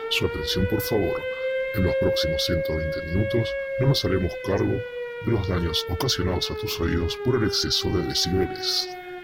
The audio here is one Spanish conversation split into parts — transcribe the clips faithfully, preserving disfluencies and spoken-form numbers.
Su atención, por favor. En los próximos ciento veinte minutos no nos haremos cargo de los daños ocasionados a tus oídos por el exceso de decibeles.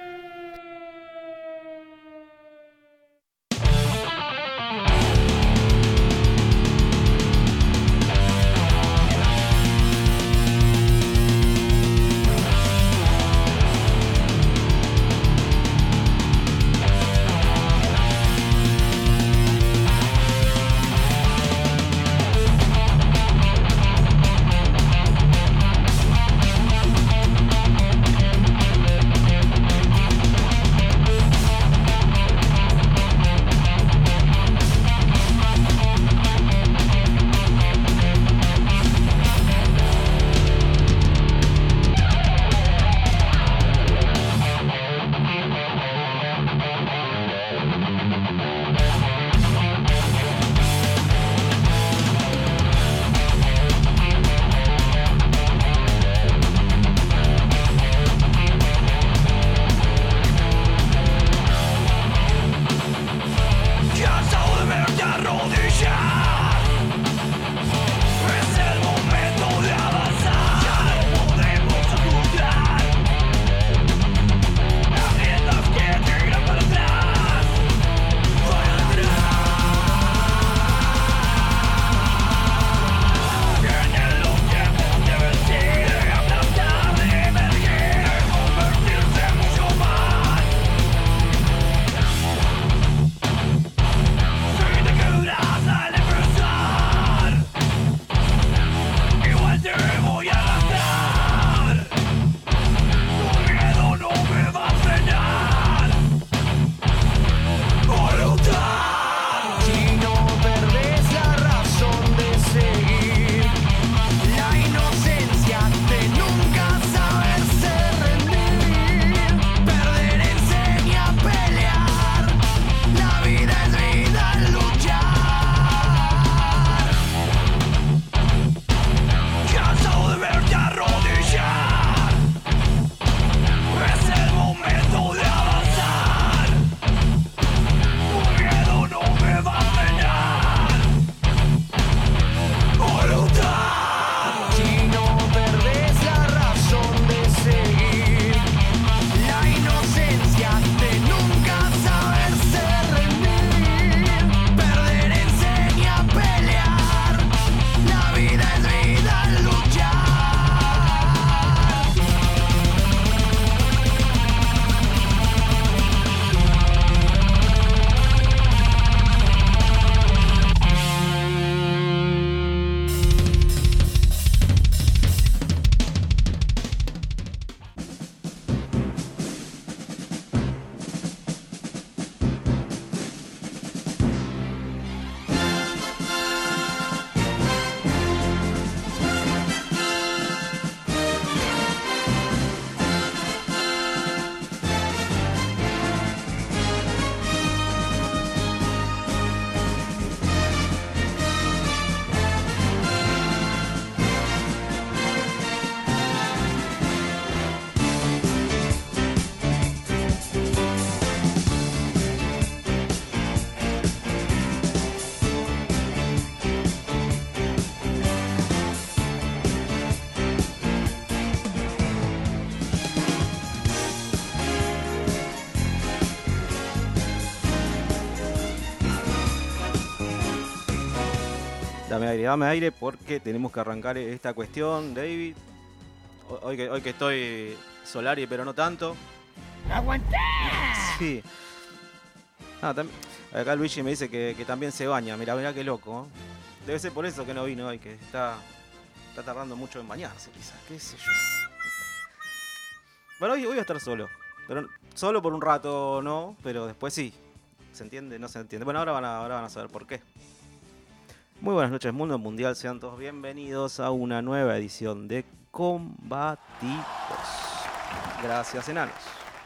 Dame aire, dame aire porque tenemos que arrancar esta cuestión, David. Hoy que, hoy que estoy Solari, pero no tanto. ¡Aguantá! Sí. Ah, tam- acá Luigi me dice que, que también se baña. Mirá, mirá qué loco. ¿eh? Debe ser por eso que no vino hoy, que está, está tardando mucho en bañarse, quizás. ¿Qué sé yo? Bueno, hoy, hoy voy a estar solo. Pero solo por un rato no, pero después sí. ¿Se entiende? No se entiende. Bueno, ahora van a, ahora van a saber por qué. Muy buenas noches, Mundo Mundial. Sean todos bienvenidos a una nueva edición de Combatidos. Gracias, enanos.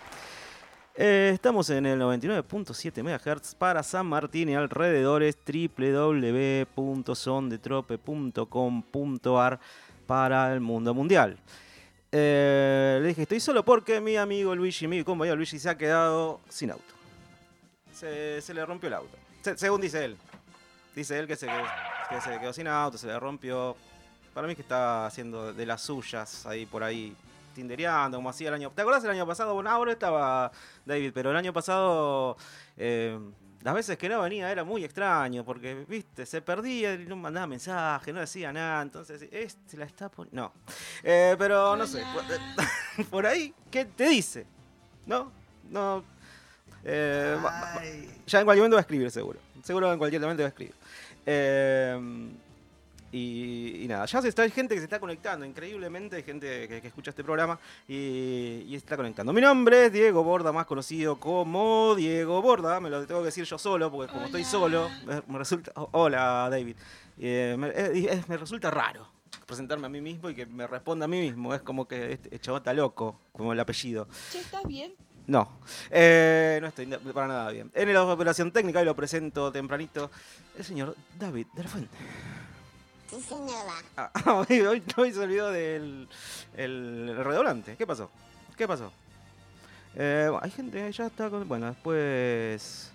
Eh, estamos en el noventa y nueve punto siete megahertz para San Martín y alrededores, doble u doble u doble u punto sondetrope punto com punto ar para el mundo mundial. Eh, le dije, estoy solo porque mi amigo Luigi, mi compañero Luigi, se ha quedado sin auto. Se, se le rompió el auto, se, según dice él. Dice él que se, que se quedó sin auto, se le rompió. Para mí que está haciendo de las suyas ahí por ahí, tindereando, como hacía el año... ¿Te acordás el año pasado? Bueno, ahora estaba David, pero el año pasado... Eh, las veces que no venía era muy extraño, porque, viste, se perdía y no mandaba mensaje, no decía nada, entonces, este la está poniendo... No, eh, pero no sé, por, por ahí, ¿qué te dice? ¿No? No... Eh, va, va, ya en cualquier momento va a escribir, seguro. Seguro en cualquier momento va a escribir. Eh... Y, y nada, ya se está, hay gente que se está conectando, increíblemente, hay gente que, que escucha este programa y, y está conectando. Mi nombre es Diego Borda, más conocido como Diego Borda, me lo tengo que decir yo solo, porque como hola. Estoy solo, me, me resulta... Oh, hola, David. Eh, me, eh, me resulta raro presentarme a mí mismo y que me responda a mí mismo, es como que este chabón está loco, como el apellido. Che, ¿estás bien? No, eh, no estoy para nada bien. En la operación técnica, y lo presento tempranito, el señor David de la Fuente. Sí, señora. Ah, hoy, hoy, hoy se olvidó del el, el redoblante. ¿Qué pasó? ¿Qué pasó? Eh, hay gente, ya está con... Bueno, después...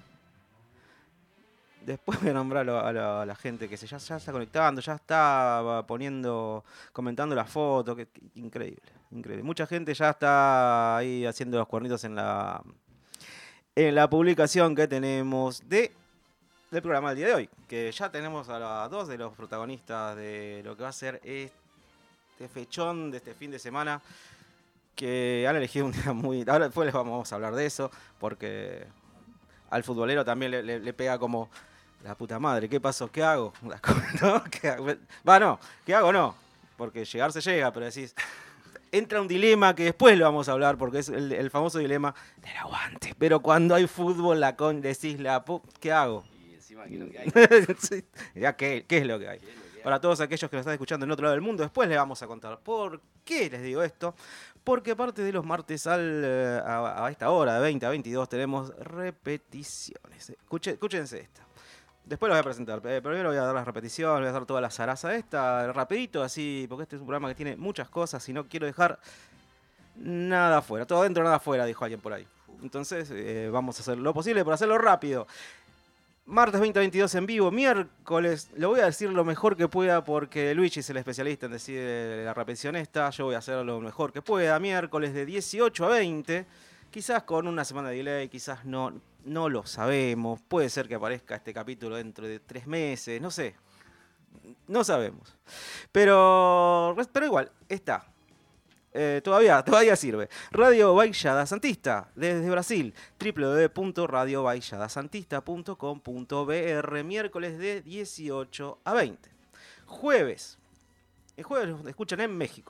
Después voy a nombrar a la, a la gente que se ya, ya está conectando, ya está poniendo, comentando la foto. Que, que, increíble, increíble. Mucha gente ya está ahí haciendo los cuernitos en la, en la publicación que tenemos de... del programa del día de hoy, que ya tenemos a los dos de los protagonistas de lo que va a ser este fechón de este fin de semana, que han elegido un día muy... Ahora después les vamos a hablar de eso, porque al futbolero también le, le, le pega como la puta madre, ¿qué pasó? ¿Qué hago? ¿No? ¿Qué hago? Va, no, ¿qué hago? No, porque llegar se llega, pero decís... Entra un dilema que después lo vamos a hablar, porque es el, el famoso dilema del aguante. Pero cuando hay fútbol, la con decís, la ¿qué hago? ¿Qué es lo que hay? Sí, ya, ¿qué, ¿qué es lo que hay? ¿Qué es lo que hay? Para todos aquellos que nos están escuchando en otro lado del mundo, después les vamos a contar por qué les digo esto. Porque aparte de los martes al, a, a esta hora, de veinte a veintidós, tenemos repeticiones. Escuche, escúchense esta. Después los voy a presentar. Primero voy a dar las repeticiones, voy a dar toda la zaraza esta, rapidito, así, porque este es un programa que tiene muchas cosas y no quiero dejar nada afuera. Todo adentro, nada afuera, dijo alguien por ahí. Entonces, eh, vamos a hacer lo posible por hacerlo rápido. Martes veinte a veintidós en vivo, miércoles, lo voy a decir lo mejor que pueda porque Luigi es el especialista en decir la repetición esta, yo voy a hacer lo mejor que pueda, miércoles de dieciocho a veinte, quizás con una semana de delay, quizás no, no lo sabemos, puede ser que aparezca este capítulo dentro de tres meses, no sé, no sabemos, pero, pero igual, está. Eh, todavía, todavía sirve. Radio Baixada Santista, desde Brasil, w w w punto radio baixada santista punto com punto b r, miércoles de dieciocho a veinte. Jueves, el jueves nos escuchan en México.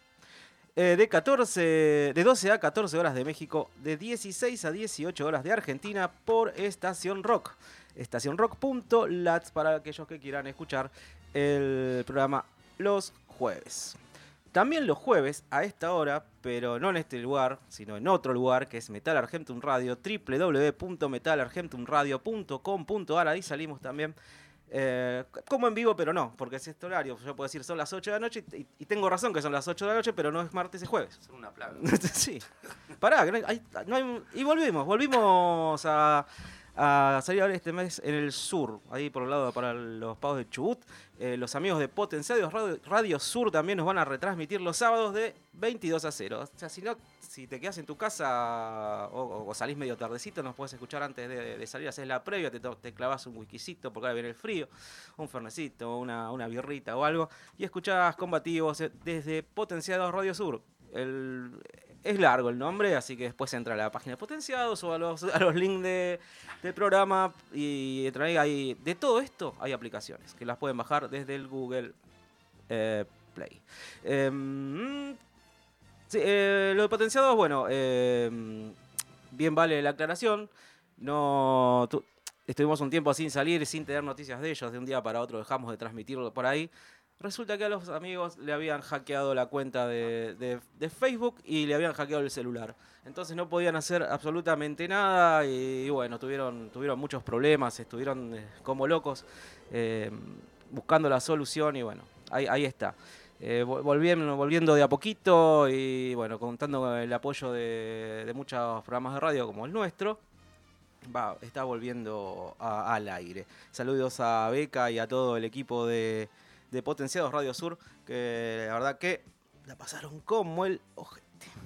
Eh, de, catorce, de doce a catorce horas de México, de dieciséis a dieciocho horas de Argentina por Estación Rock. estación rock punto lat para aquellos que quieran escuchar el programa los jueves. También los jueves, a esta hora, pero no en este lugar, sino en otro lugar, que es Metal Argentum Radio, w w w punto metal argentum radio punto com punto a r. Ahí salimos también, eh, como en vivo, pero no, porque es este horario. Yo puedo decir, son las ocho de la noche, y, y tengo razón que son las ocho de la noche, pero no es martes y jueves. Son una plaga. Sí. Pará, que no hay, no hay, y volvimos, volvimos a... a salir ahora este mes en el sur, ahí por el lado para los pagos de Chubut. Eh, los amigos de Potenciados Radio, Radio Sur también nos van a retransmitir los sábados de veintidós a cero. O sea, si no, si te quedas en tu casa o, o salís medio tardecito, nos puedes escuchar antes de, de salir, haces la previa, te, te clavas un whiskycito porque ahora viene el frío, un fernecito, una, una birrita o algo, y escuchás Combativos desde Potenciados Radio Sur. El... Es largo el nombre, así que después entra a la página de Potenciados o a los, a los links de, del programa y ahí, de todo esto hay aplicaciones que las pueden bajar desde el Google eh, Play. Eh, sí, eh, lo de Potenciados, bueno, eh, bien vale la aclaración. No, tu, estuvimos un tiempo sin salir, sin tener noticias de ellos, de un día para otro dejamos de transmitirlo por ahí. Resulta que a los amigos le habían hackeado la cuenta de, de, de Facebook y le habían hackeado el celular. Entonces no podían hacer absolutamente nada y, y bueno, tuvieron, tuvieron muchos problemas, estuvieron eh, como locos eh, buscando la solución y bueno, ahí, ahí está. Eh, volviendo, volviendo de a poquito y bueno, contando con el apoyo de, de muchos programas de radio como el nuestro. va, está volviendo a- al aire. Saludos a Beca y a todo el equipo de, de Potenciados Radio Sur, que la verdad que la pasaron como el ojete.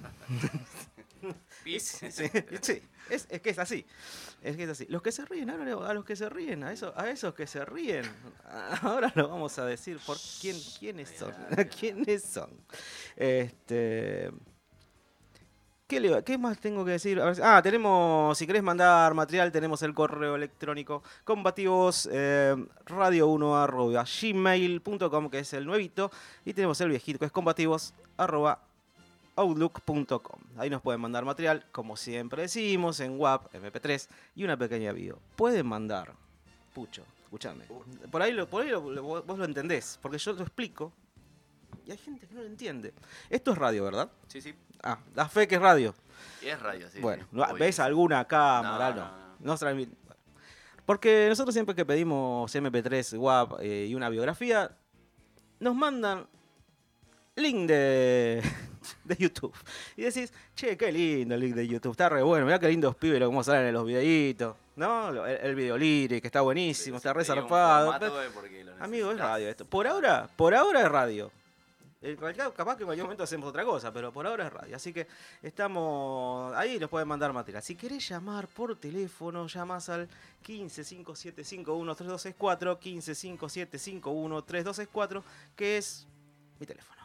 Pis. Sí, sí, es, es que es así. Es que es así. Los que se ríen, ahora a los que se ríen, a esos, a esos que se ríen, ahora lo vamos a decir por quién, quiénes son. ¿Quiénes son? Este. ¿Qué, le, ¿Qué más tengo que decir? A ver, ah, tenemos, si querés mandar material, tenemos el correo electrónico combativos eh, radio uno arroba gmail punto com, que es el nuevito, y tenemos el viejito, que es combativos arroba outlook punto com. Ahí nos pueden mandar material, como siempre decimos, en W A P, eme pe tres y una pequeña bio. Pueden mandar, Pucho, escuchame, por ahí, lo, por ahí lo, lo, vos lo entendés, porque yo lo explico y hay gente que no lo entiende. Esto es radio, ¿verdad? Sí, sí. Ah, la fe que es radio. Y es radio, sí. Bueno, sí. ¿no- Obvio. ¿ves alguna cámara? No, No. no, no. No se la envi- Porque nosotros siempre que pedimos eme pe tres, W A P eh, y una biografía, nos mandan link de, de YouTube. Y decís, che, qué lindo el link de YouTube, está re bueno, mirá qué lindos pibes lo cómo salen en los videitos. ¿No? Lo- El, el video lyric, que está buenísimo, está re Pedí un zarpado. formato, Pero- eh, porque lo Amigo, es necesitas. radio esto. Por ahora, por ahora es radio. En cualquier- capaz que en cualquier momento hacemos otra cosa, pero por ahora es radio. Así que estamos ahí, nos pueden mandar material. Si querés llamar por teléfono, llamás al quince cinco siete cinco uno tres dos seis cuatro, quince cinco siete cinco uno tres dos seis cuatro, que es mi teléfono.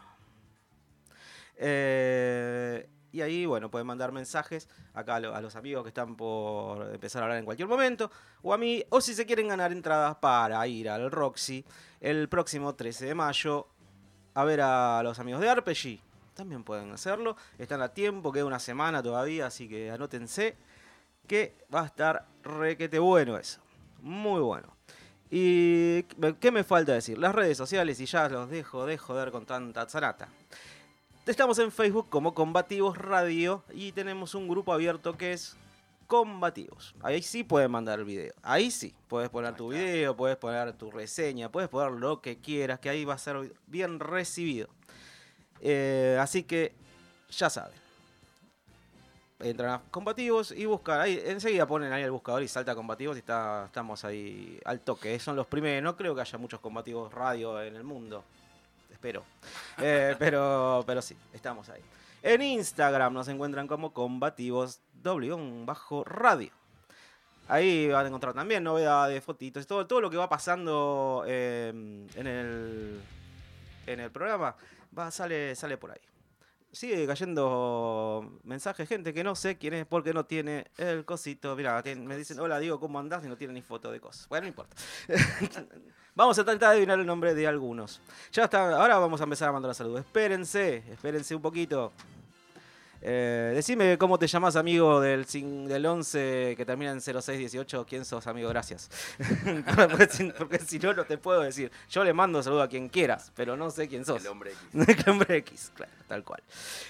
Eh, y ahí, bueno, pueden mandar mensajes acá a, lo- a los amigos que están por empezar a hablar en cualquier momento, o a mí, o si se quieren ganar entradas para ir al Roxy el próximo trece de mayo a ver a los amigos de Arpeggi. También pueden hacerlo, están a tiempo, queda una semana todavía, así que anótense que va a estar requete bueno eso, muy bueno. ¿Y qué me falta decir? Las redes sociales, y ya los dejo de joder con tanta zarata. Estamos en Facebook como Combativos Radio y tenemos un grupo abierto que es Combativos. Ahí sí pueden mandar el video. Ahí sí. Puedes poner tu video, puedes poner tu reseña, puedes poner lo que quieras, que ahí va a ser bien recibido. Eh, así que ya saben. Entran a Combativos y buscan. Ahí, enseguida ponen ahí el buscador y salta Combativos y está, estamos ahí al toque. Son los primeros. No creo que haya muchos Combativos Radio en el mundo. Espero. Eh, pero, pero sí, estamos ahí. En Instagram nos encuentran como Combativos bajo radio. Ahí van a encontrar también novedades, fotitos, todo, todo lo que va pasando eh, en, el, en el programa va, sale, sale por ahí. Sigue cayendo mensajes, gente que no sé quién es porque no tiene el cosito. Mirá, tiene- me dicen, hola Diego, ¿cómo andás? Y no tiene ni foto de cosas. Bueno, no importa. Vamos a tratar de adivinar el nombre de algunos. Ya está, ahora vamos a empezar a mandar saludos. Espérense, espérense un poquito. Eh, decime cómo te llamas, amigo del, cin- del once que termina en cero seis dieciocho. ¿Quién sos, amigo? Gracias. porque, si, porque si no, no te puedo decir. Yo le mando saludo a quien quieras, pero no sé quién sos. El hombre X. El hombre X, claro, tal cual.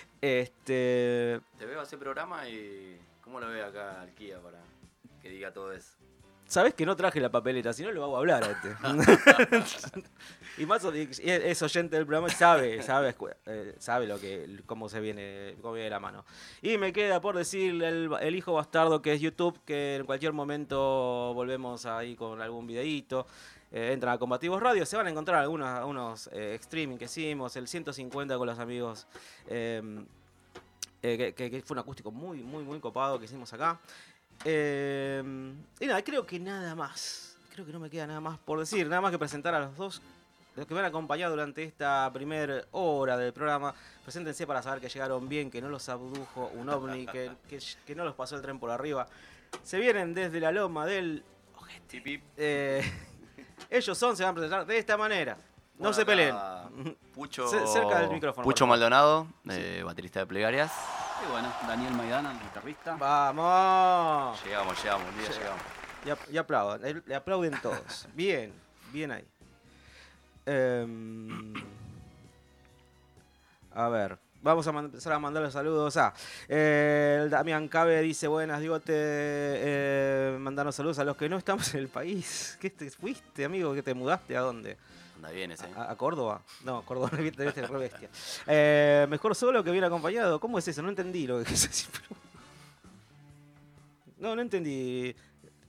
Este. Te veo hacer programa y... ¿Cómo lo ve acá al Kia para que diga todo eso? Sabés que no traje la papeleta, si no lo hago hablar a este. Y más o- y es oyente del programa y sabe, sabe, escu- eh, sabe lo que, cómo se viene, cómo viene la mano. Y me queda por decir el, el hijo bastardo que es YouTube, que en cualquier momento volvemos ahí con algún videíto. Eh, entran a Combativos Radio, se van a encontrar algunos, algunos eh, streaming que hicimos, el ciento cincuenta con los amigos, eh, eh, que, que- que fue un acústico muy, muy, muy copado que hicimos acá. Eh, y nada, creo que nada más. Creo que no me queda nada más por decir. Nada más que presentar a los dos, los que me han acompañado durante esta primera hora del programa. Preséntense para saber que llegaron bien, que no los abdujo un ovni, que, que, que no los pasó el tren por arriba. Se vienen desde la loma del ojete. Tip, tip. Eh, ellos son, se van a presentar de esta manera. No Bueno, se acá peleen. Pucho, C- cerca del micrófono, Pucho por favor. Maldonado, eh, baterista de Plegarias. Y bueno, Daniel Maidana, el guitarrista. ¡Vamos! Llegamos, llegamos, un día Llegamos. llegamos. Y, ap- y aplaudan, le- le aplauden todos. Bien, bien ahí. Em, a ver, vamos a man- empezar a mandar los saludos. Ah, eh, el Damián Cabe dice, buenas, digo, te eh, mandanos saludos a los que no estamos en el país. ¿Qué te fuiste, amigo? ¿Que te mudaste? ¿A dónde? Anda bien ese. ¿A, a Córdoba? No, Córdoba, viste, viste, re bestia. Eh, mejor solo que bien acompañado. ¿Cómo es eso? No entendí lo que quise decir. pero- No, no entendí.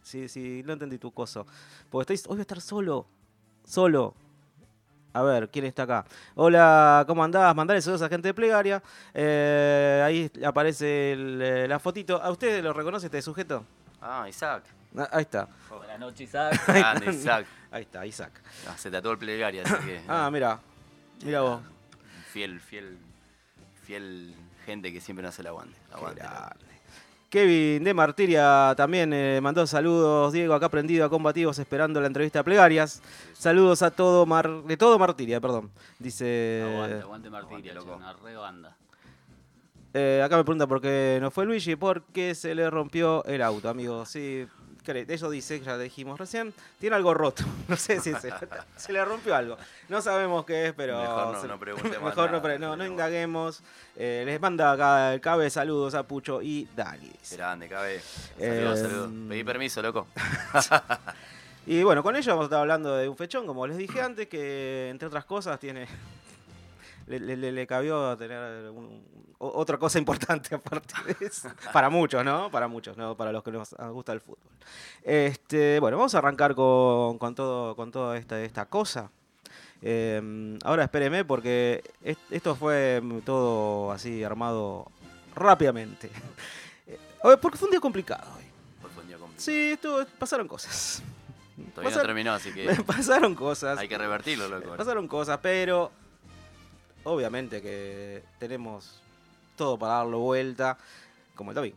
Sí, sí, no entendí tu coso. Porque estoy, hoy voy a estar solo. Solo. A ver, ¿quién está acá? Hola, ¿cómo andás? Mandale saludos a gente de Plegaria. Eh, ahí aparece el, la fotito. ¿A usted lo reconoce este sujeto? Ah, Isaac. Ah, ahí está. Buenas noches, Isaac. Grande, Isaac. Ahí está, Isaac. Ah, se tatuó el plegaria, así que. Ah, mira. Mira vos. Fiel, fiel, fiel gente que siempre nos hace el aguante. Aguante. Grande. Kevin de Martiria también eh, mandó saludos. Diego, acá prendido a combativos esperando la entrevista a Plegarias. Saludos a todo Mar, de todo Martiria, perdón. Dice. Aguante, aguante Martiria, Aguante, loco. Una re banda. Eh, acá me pregunta por qué no fue Luigi. Porque se le rompió el auto, amigo. Sí, cre- eso dice, ya dijimos recién. Tiene algo roto. No sé si se, se le rompió algo. No sabemos qué es, pero. Mejor no, se- no preguntemos Mejor no, nada, pre- no, no pero- indaguemos. Eh, les manda acá el Cabe saludos a Pucho y Dani. dice. Grande, cabe. Eh, Saludos, saludos. Pedí permiso, loco. Y bueno, con ello vamos a estar hablando de un fechón, como les dije antes, que entre otras cosas tiene. Le, le, le cabió tener un- o- otra cosa importante aparte de eso. Para muchos, ¿no? Para muchos, ¿no? Para los que nos gusta el fútbol. Este, bueno, vamos a arrancar con, con todo, con toda esta, esta cosa. Eh, ahora espéreme porque est- esto fue todo así armado rápidamente. Eh, hoy- porque fue un día complicado hoy. Hoy fue un día complicado. Sí, esto, pasaron cosas. Todavía pasar- no terminó, así que Pasaron cosas. hay que revertirlo, loco. Pasaron cosas, pero obviamente que tenemos todo para darlo vuelta, como el domingo.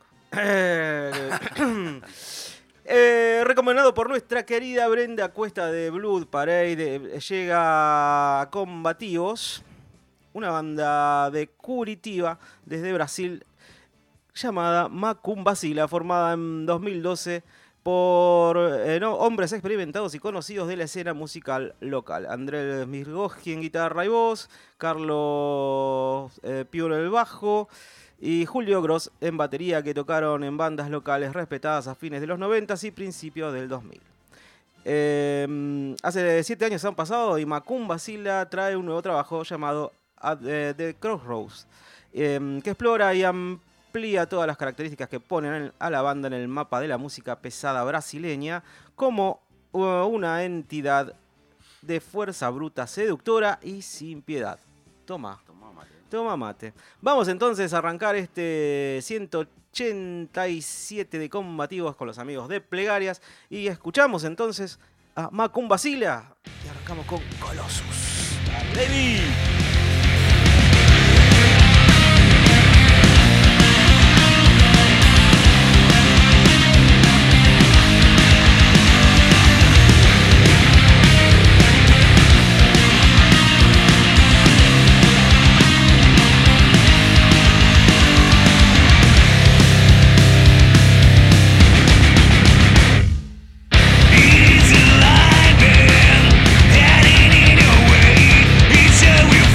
Eh, recomendado por nuestra querida Brenda Cuesta de Blood Parade, eh, llega a Combativos, una banda de Curitiba desde Brasil llamada Macumbacila, formada en dos mil doce por eh, no, hombres experimentados y conocidos de la escena musical local. Andrés Mirgoski en guitarra y voz, Carlos eh, Piuro en el bajo y Julio Gross en batería, que tocaron en bandas locales respetadas a fines de los noventa y principios del dos mil. Eh, hace siete años han pasado y Macumbacila trae un nuevo trabajo llamado At eh, The Crossroads, eh, que explora y amplía todas las características que ponen a la banda en el mapa de la música pesada brasileña como uh, una entidad de fuerza bruta, seductora y sin piedad. Toma, Tomá, mate. toma mate. Vamos entonces a arrancar este ciento ochenta y siete de Combativos con los amigos de Plegarias y escuchamos entonces a Macumbacila y arrancamos con Colossus. ¡Ready! Heading in your way, each other will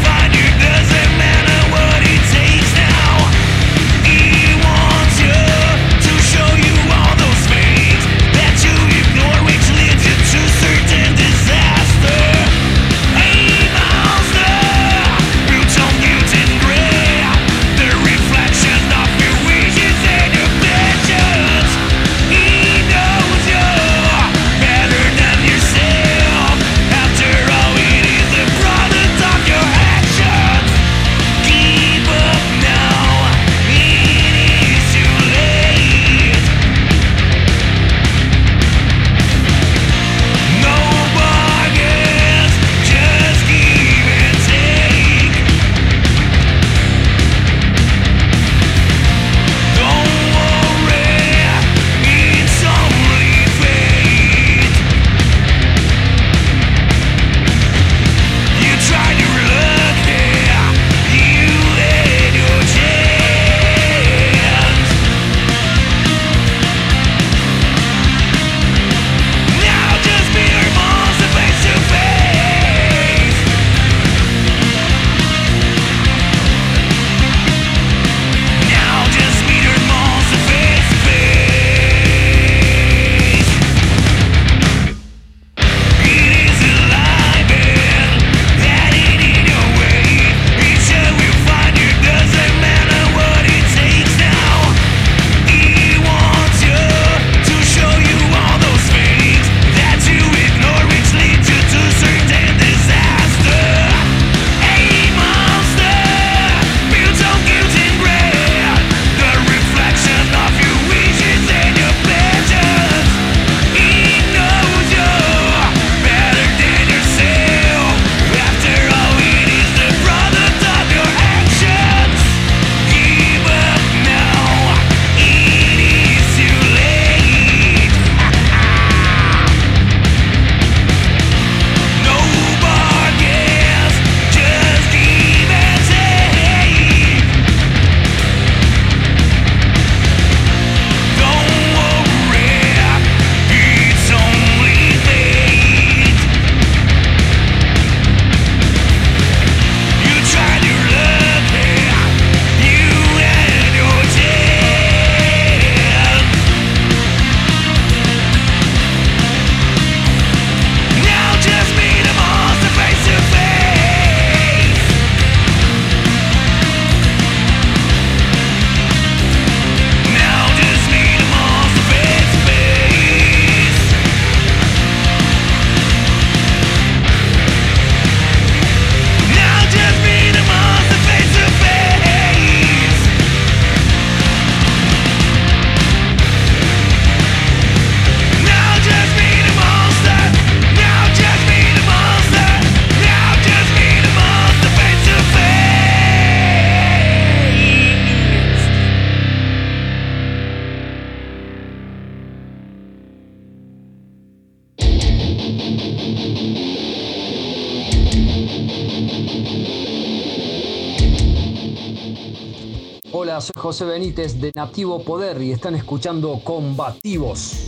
Hola, soy José Benítez de Nativo Poder y están escuchando Combativos.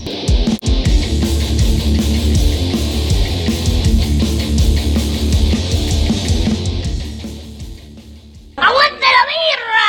¡Aguante la birra!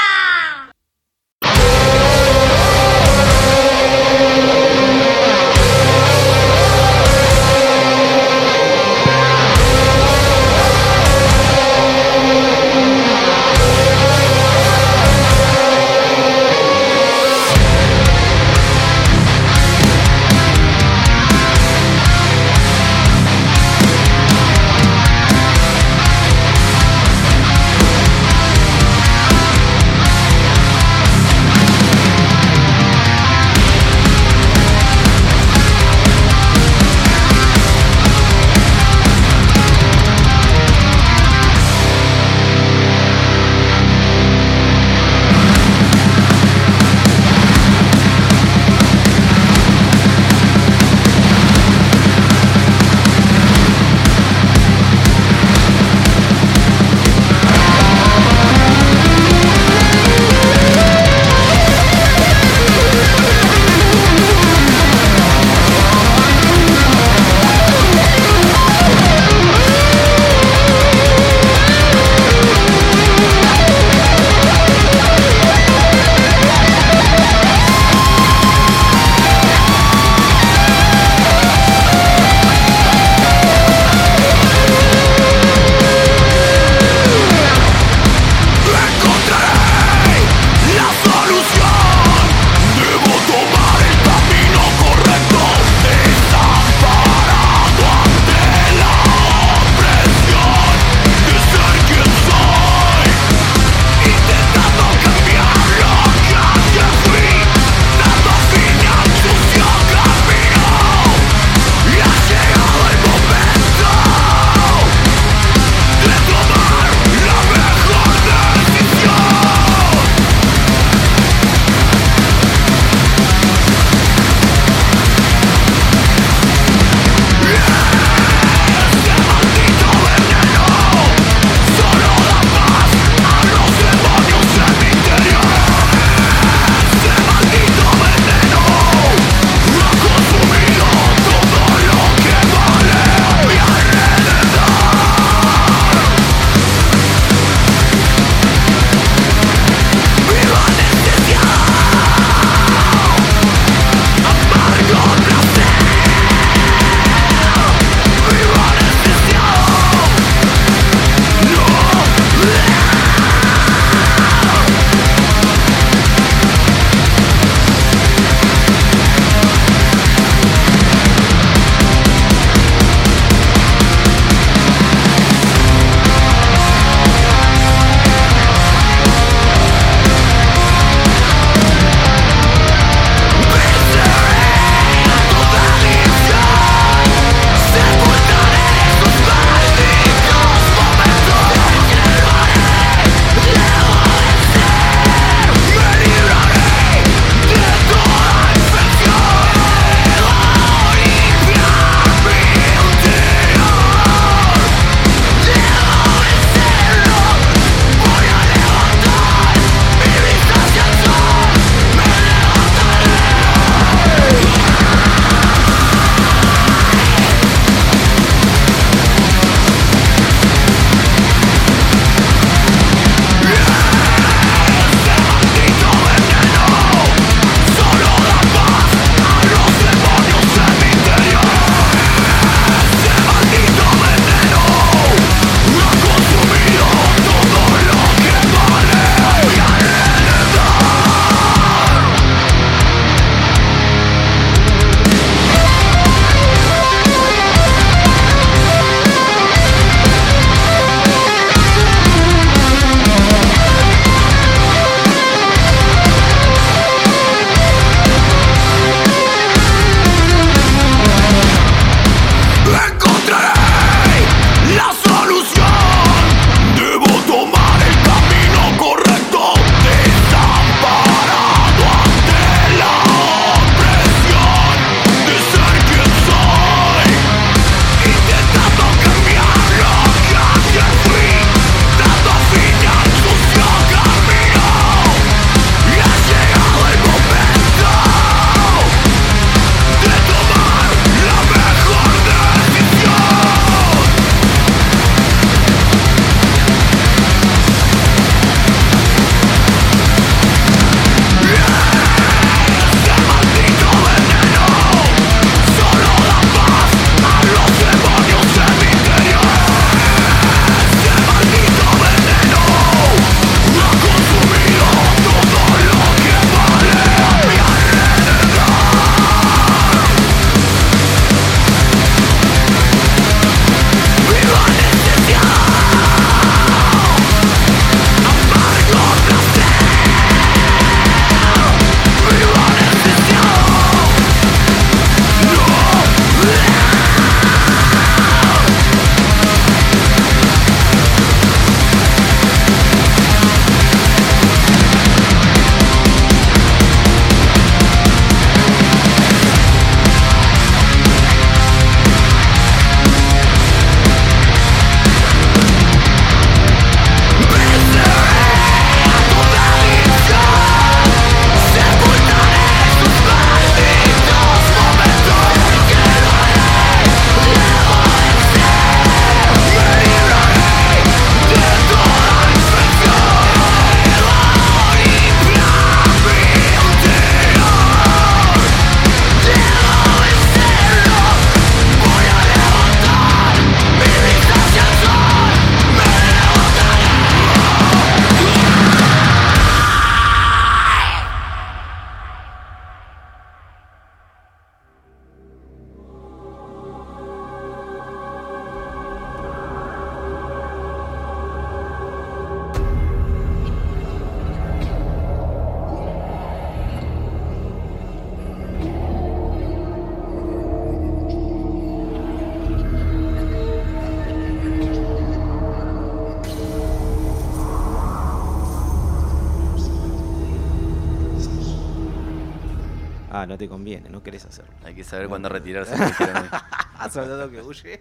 Claro, no te conviene, no querés hacerlo. Hay que saber cuándo retirarse. me dijeron hoy. Soldado que huye.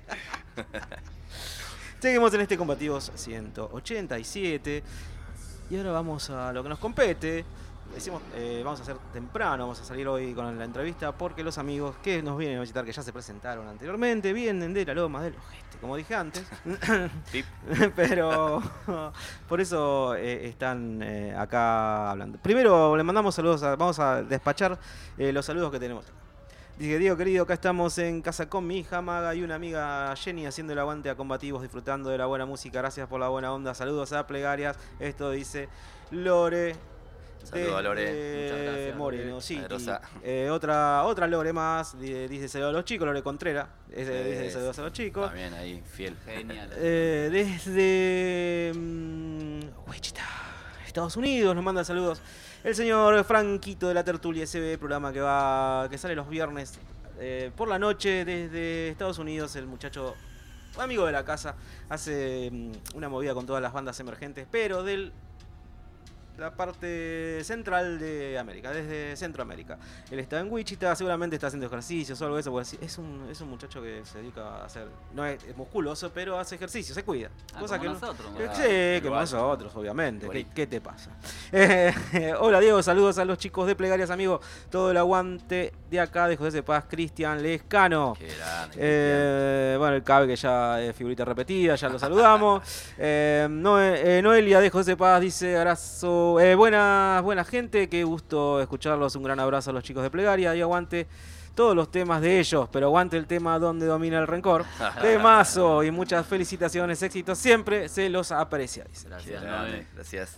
Seguimos en este Combativos ciento ochenta y siete. Y ahora vamos a lo que nos compete. Decimos, eh, vamos a hacer temprano, vamos a salir hoy con la entrevista porque los amigos que nos vienen a visitar, que ya se presentaron anteriormente, vienen de la Loma del Ojeste, como dije antes. Pip. Pero por eso eh, están eh, acá hablando. Primero le mandamos saludos, a, vamos a despachar eh, los saludos que tenemos. Dice, Diego querido, acá estamos en casa con mi hija Maga y una amiga Jenny haciendo el aguante a Combativos, disfrutando de la buena música. Gracias por la buena onda. Saludos a Plegarias. Esto dice Lore. Saludos a Lore. De Muchas gracias, Moreno, Lore. sí. Poderosa. Eh, otra, otra Lore más. Dice, dice saludos a los chicos, Lore Contreras. Dice, Sí, dice saludos a los chicos. También ahí, fiel. Genial. Eh, desde mm, Wichita, Estados Unidos, nos manda saludos el señor Franquito de la Tertulia S B, programa que va que sale los viernes eh, por la noche desde Estados Unidos. El muchacho, amigo de la casa, hace mm, una movida con todas las bandas emergentes, pero del la parte central de América, desde Centroamérica. Él está en Wichita, seguramente está haciendo ejercicios o algo de eso, porque es un, es un muchacho que se dedica a hacer, no es, es musculoso, pero hace ejercicio, se cuida. Ah, Cosa como que nosotros, no, ¿no? eh, Ah, sí, que como igual. nosotros, obviamente. ¿Qué, Igualito. qué te pasa? Eh, hola Diego, saludos a los chicos de Plegarias, amigo. Todo el aguante de acá, de José Paz, Cristian Lescano. Qué grande. Eh, bueno, el Cabe que ya es figurita repetida, ya lo saludamos. eh, Noe- eh, Noelia de José Paz dice, abrazo, eh, buenas, buena gente, qué gusto escucharlos, un gran abrazo a los chicos de Plegaria y aguante todos los temas de ellos, pero aguante el tema donde domina el rencor. De mazo y muchas felicitaciones, éxitos, siempre se los aprecia, dice. Qué Gracias, grande. Noé. Gracias.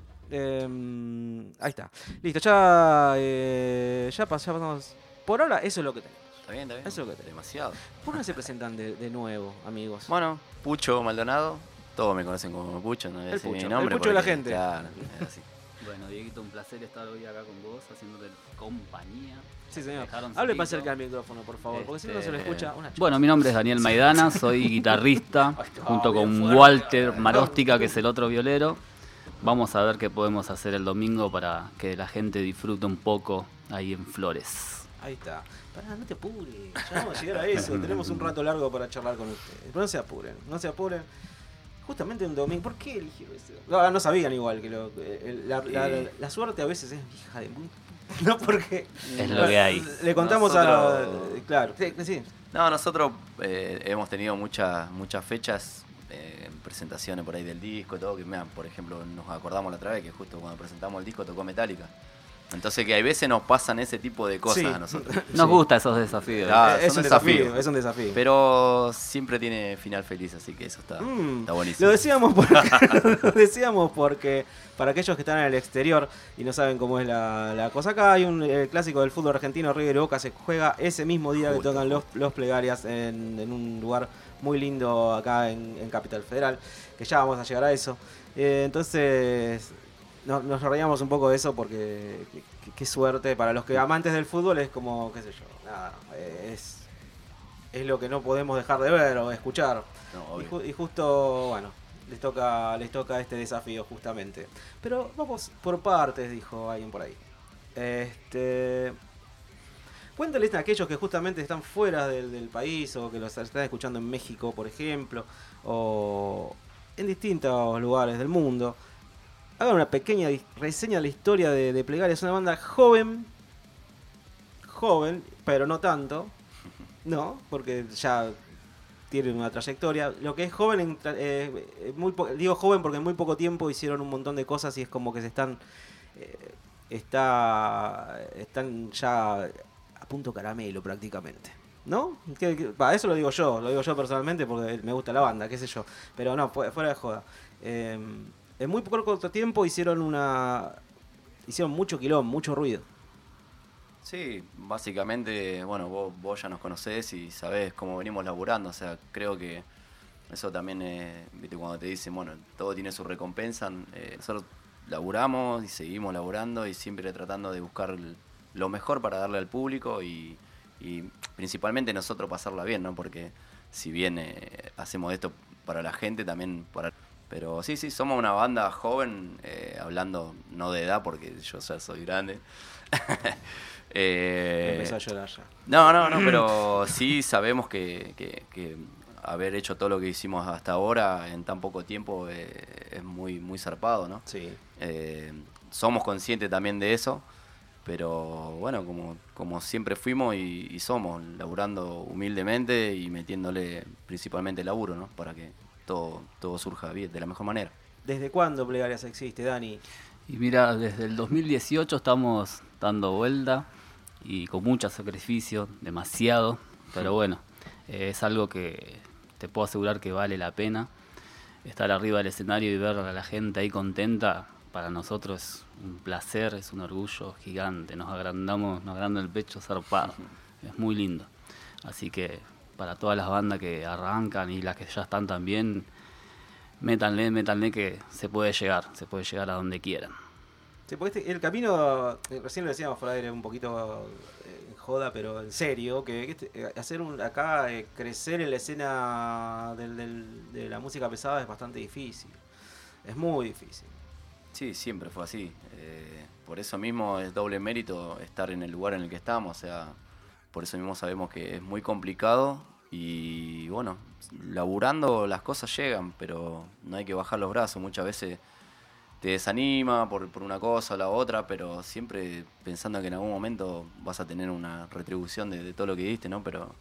Eh, ahí está, listo, ya, eh, ya, pas- ya pasamos. Por ahora eso es lo que tenemos. Está bien, está bien. Eso es lo que tenemos. Demasiado. ¿Por qué se presentan de, de nuevo, amigos? Bueno, Pucho Maldonado. Todos me conocen como Pucho, no voy a El decir Pucho, mi nombre. el Pucho de la porque, gente. Claro, es así. Bueno, Dieguito, un placer estar hoy acá con vos, haciéndote compañía. Sí, señor. Dejaron Hable más solito. cerca del micrófono, por favor, porque si no, no se lo Este, escucha una Bueno, mi nombre es Daniel Maidana, soy guitarrista, junto con Walter Maróstica, que es el otro violero. Vamos a ver qué podemos hacer el domingo para que la gente disfrute un poco ahí en Flores. Ahí está. Pará, no te apures. Ya vamos a llegar a eso. Tenemos un rato largo para charlar con ustedes. Pero no se apuren, no se apuren. Justamente un domingo. ¿Por qué eligieron eso? No, no sabían igual que lo, el- la, la- la- la suerte a veces es hija de muy. No porque. Es lo que hay. Le contamos Nosotros- a los. Claro, sí, sí. No, nosotros eh, hemos tenido muchas muchas fechas, eh, presentaciones por ahí del disco y todo, que mira, por ejemplo, nos acordamos la otra vez que justo cuando presentamos el disco tocó Metallica. Entonces que hay veces nos pasan ese tipo de cosas Sí. a nosotros. Nos Sí. gustan esos desafíos. Ah, es son un desafío, desafíos. es un desafío. Pero siempre tiene final feliz, así que eso está, Mm, está buenísimo. Lo decíamos, porque, lo decíamos porque para aquellos que están en el exterior y no saben cómo es la, la cosa acá, hay un eh, clásico del fútbol argentino, River y Boca, se juega ese mismo día Justo, que tocan los, los Plegarias en, en un lugar muy lindo acá en, en Capital Federal, que ya vamos a llegar a eso. Eh, entonces no- nos reíamos un poco de eso porque qué- qué- qué suerte para los que amantes del fútbol, es como, qué sé yo, nada, es, es lo que no podemos dejar de ver o escuchar. No, Y, obvio. ju- y justo, bueno, les toca, les toca este desafío justamente. Pero vamos por partes, dijo alguien por ahí. Este, cuéntales a aquellos que justamente están fuera del, del país o que los están escuchando en México, por ejemplo, o en distintos lugares del mundo. Hagan una pequeña dis- reseña de la historia de, de Plegaria. Es una banda joven, joven, pero no tanto, ¿no? Porque ya tienen una trayectoria. Lo que es joven, en tra- eh, eh, muy po- digo joven porque en muy poco tiempo hicieron un montón de cosas y es como que se están, eh, está, están ya a punto caramelo prácticamente. ¿No? Que- que- va, eso lo digo yo, lo digo yo personalmente porque me gusta la banda, qué sé yo. Pero no, fu- fuera de joda. Eh, en muy poco corto tiempo hicieron una. Hicieron mucho quilombo, mucho ruido. Sí, básicamente, bueno, vos, vos ya nos conocés y sabés cómo venimos laburando, o sea, creo que eso también, eh, viste, cuando te dicen, bueno, todo tiene su recompensa, eh, nosotros laburamos y seguimos laburando y siempre tratando de buscar el- lo mejor para darle al público y, y principalmente nosotros pasarla bien, ¿no? Porque si bien eh, hacemos esto para la gente, también para... Pero sí, sí, somos una banda joven, eh, hablando no de edad porque yo ya soy grande. eh, Empezó a llorar ya. No, no, no, pero sí sabemos que, que, que haber hecho todo lo que hicimos hasta ahora en tan poco tiempo eh, es muy, muy zarpado, ¿no? Sí. Eh, somos conscientes también de eso, pero bueno, como, como siempre fuimos y, y somos, laburando humildemente y metiéndole principalmente laburo, ¿no? Para que todo, todo surja bien, de la mejor manera. ¿Desde cuándo Plegarias existe, Dani? Y mira, desde el dos mil dieciocho estamos dando vuelta y con mucho sacrificio, demasiado, pero bueno, eh, es algo que te puedo asegurar que vale la pena. Estar arriba del escenario y ver a la gente ahí contenta, para nosotros es un placer, es un orgullo gigante, nos agrandamos, nos agranda el pecho zarpado, es muy lindo. Así que para todas las bandas que arrancan y las que ya están también, métanle, métanle que se puede llegar, se puede llegar a donde quieran. Sí, porque este- el camino, eh, recién lo decíamos fuera de aire un poquito eh, en joda, pero en serio, que este- eh, hacer un, acá eh, crecer en la escena del, del- de la música pesada es bastante difícil. Es muy difícil. Sí, siempre fue así. Eh, por eso mismo es doble mérito estar en el lugar en el que estamos. O sea, por eso mismo sabemos que es muy complicado y bueno, laburando las cosas llegan, pero no hay que bajar los brazos. Muchas veces te desanima por, por una cosa o la otra, pero siempre pensando que en algún momento vas a tener una retribución de, de todo lo que diste, ¿no? Pero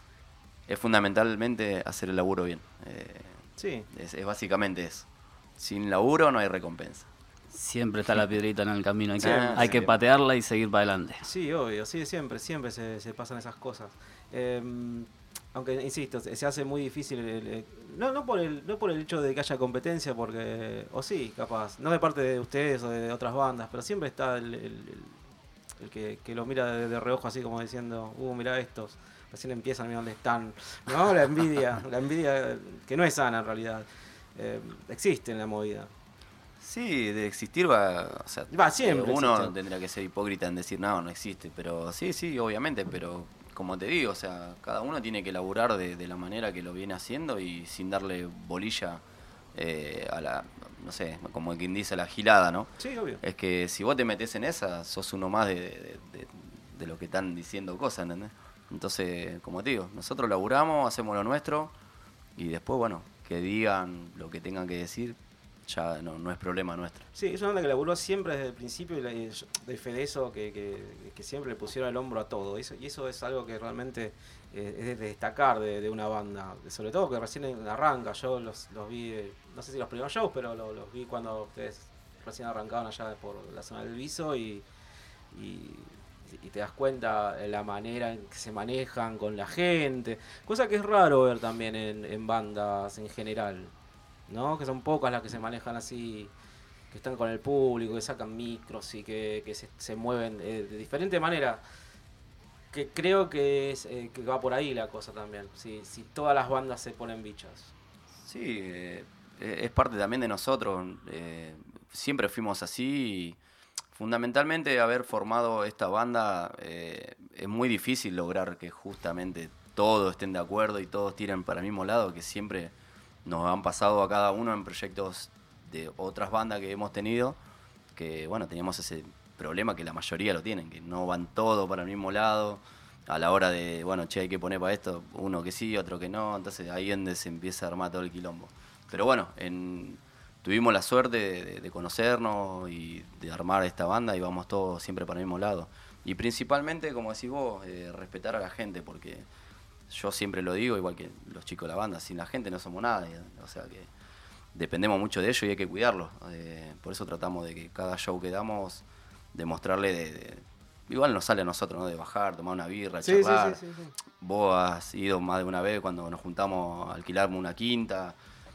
es fundamentalmente hacer el laburo bien. Eh, Sí. es, es básicamente eso. Sin laburo no hay recompensa. Siempre está la piedrita en el camino, hay que, Ah, hay que sí. patearla y seguir para adelante. Sí, obvio, sí, siempre, siempre se, se pasan esas cosas. Eh, aunque, insisto, se, se hace muy difícil, el- el- no, no, por el, no por el hecho de que haya competencia, porque, o sí, capaz, no de parte de ustedes o de otras bandas, pero siempre está el, el- el- el que, que lo mira de, de reojo así como diciendo, uh, mirá estos, recién empiezan, mira dónde están. No, la envidia, la envidia que no es sana en realidad, eh, existe en la movida. Sí, de existir va, o sea, Va, siempre uno existe. tendría que ser hipócrita en decir no, no existe, pero sí, sí, obviamente, pero como te digo, o sea, cada uno tiene que laburar de, de la manera que lo viene haciendo y sin darle bolilla eh, a la, no sé, como quien dice, a la gilada, ¿no? Sí, obvio. Es que si vos te metés en esa, sos uno más de, de, de, de lo que están diciendo cosas, ¿entendés? Entonces, como te digo, nosotros laburamos, hacemos lo nuestro y después, bueno, que digan lo que tengan que decir, ya no, no es problema nuestro. Sí, es una banda que laburó siempre desde el principio y la- y yo doy fe de eso, que, que, que siempre le pusieron el hombro a todo. Eso, y eso es algo que realmente eh, es de destacar de, de una banda. Sobre todo que recién arranca. Yo los, los vi, eh, no sé si los primeros shows, pero lo- los vi cuando ustedes recién arrancaban allá por la zona del Viso y, y, y te das cuenta de la manera en que se manejan con la gente. Cosa que es raro ver también en, en bandas en general, ¿no? Que son pocas las que se manejan así, que están con el público, que sacan micros y que, que se, se mueven eh, de diferente manera. Que creo que, es, eh, que va por ahí la cosa también, si, si todas las bandas se ponen bichas. Sí, eh, es parte también de nosotros. Eh, siempre fuimos así y fundamentalmente haber formado esta banda eh, es muy difícil lograr que justamente todos estén de acuerdo y todos tiren para el mismo lado, que siempre nos han pasado a cada uno en proyectos de otras bandas que hemos tenido, que bueno, teníamos ese problema que la mayoría lo tienen, que no van todos para el mismo lado, a la hora de, bueno, che, hay que poner para esto, uno que sí, otro que no, entonces ahí es donde se empieza a armar todo el quilombo. Pero bueno, en, tuvimos la suerte de, de, de conocernos y de armar esta banda y vamos todos siempre para el mismo lado. Y principalmente, como decís vos, eh, respetar a la gente, porque yo siempre lo digo, igual que los chicos de la banda, sin la gente no somos nadie, o sea que dependemos mucho de ellos y hay que cuidarlos. Eh, por eso tratamos de que cada show que damos, demostrarle de, de igual nos sale a nosotros, ¿no? De bajar, tomar una birra, Sí, charlar. sí, sí, sí, sí. Vos has ido más de una vez cuando nos juntamos a alquilarme una quinta,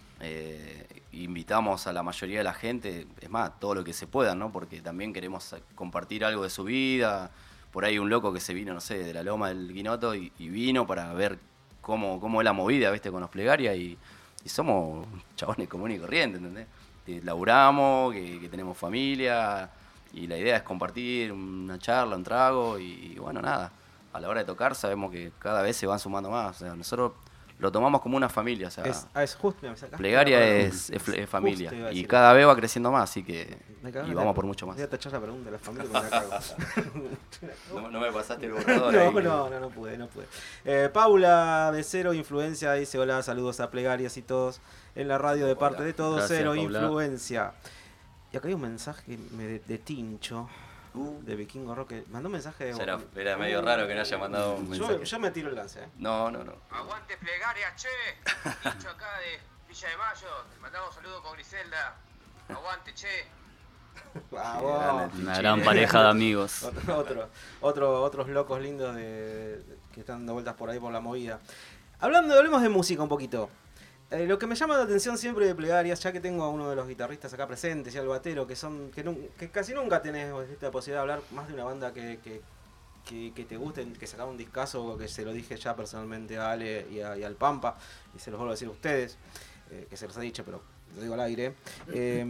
eh, invitamos a la mayoría de la gente, es más, todo lo que se pueda, ¿no? Porque también queremos compartir algo de su vida. Por ahí un loco que se vino, no sé, de la Loma del Guinoto y, y vino para ver cómo, cómo es la movida, ¿viste? Con los Plegarias y, y somos chabones comunes y corrientes, ¿entendés? Que laburamos, que, que tenemos familia y la idea es compartir una charla, un trago y, y bueno, nada. A la hora de tocar sabemos que cada vez se van sumando más. O sea, nosotros lo tomamos como una familia, o sea, Es, ah, es justo, mira, me sacaste Plegaria la es, pregunta. es, es Justo familia iba a y decir. cada vez va creciendo más, así que Me cagó y la- vamos por mucho más. Voy a tachar la pregunta de la familia porque me la cago. No, no me pasaste el borrador No, ahí. no, no, no pude, no pude. Eh, Paula de Cero Influencia dice hola, saludos a Plegarias y todos en la radio de parte Hola. de todos, Gracias, Cero Paula. Influencia. Y acá hay un mensaje me- de, de Tincho, Uh, de Vikingo Rock, que mandó un mensaje de... era, era medio raro que no haya mandado un Yo, mensaje. yo me tiro el lance, ¿eh? No, no, no. Aguante Plegaria, che. Dicho acá de Villa de Mayo. Te mandamos un saludo con Griselda. Aguante, che. Vamos. grande. Una gran pareja de amigos. Otro, otro, otro- otros locos lindos de, que están dando vueltas por ahí por la movida. Hablando, hablemos de música un poquito. Eh, lo que me llama la atención siempre de Plegarias, ya que tengo a uno de los guitarristas acá presentes y al batero, que son que, nun- que casi nunca tenés esta posibilidad de hablar más de una banda que, que, que, que te guste, que sacaron un discazo, que se lo dije ya personalmente a Ale y, a- y al Pampa, y se los vuelvo a decir a ustedes, eh, que se los he dicho, pero lo digo al aire. Eh,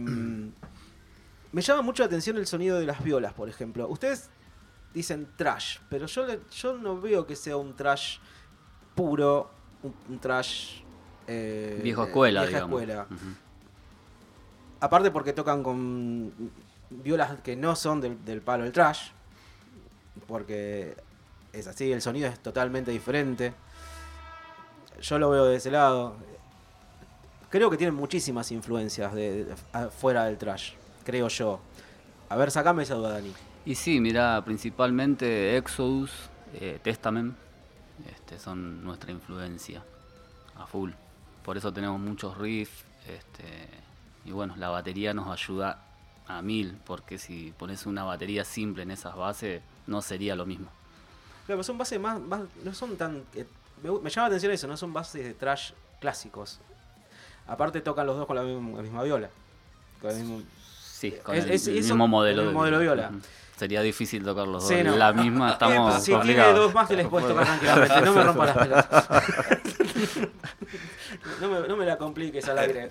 me llama mucho la atención el sonido de las violas, por ejemplo. Ustedes dicen trash, pero yo, le- yo no veo que sea un trash puro, un, un trash... eh, Vieja escuela, vieja digamos. escuela. Ujú. Aparte porque tocan con violas que no son del, del palo del trash, porque es así, el sonido es totalmente diferente. Yo lo veo de ese lado. Creo que tienen muchísimas influencias de, de- fuera del trash, creo yo. A ver, sacame esa duda, Dani. Y sí, mira, principalmente Exodus, eh, Testament, este, son nuestra influencia a full. Por eso tenemos muchos riffs, este, y bueno, la batería nos ayuda a mil, porque si pones una batería simple en esas bases, no sería lo mismo. Claro, pero son bases más, más no son tan... eh, me, gu- me llama la atención eso, no son bases de trash clásicos. Aparte tocan los dos con la misma, la misma viola. Con el mismo- Sí, con Es- el, es- el eso- mismo modelo. el de modelo de viola. Ujú. Sería difícil tocar los dos. Sí, no. La misma, estamos Eh, si tiene complicados. dos más que les puedes tocar tranquilamente, no me rompa las pelotas. No me, no me la compliques al aire.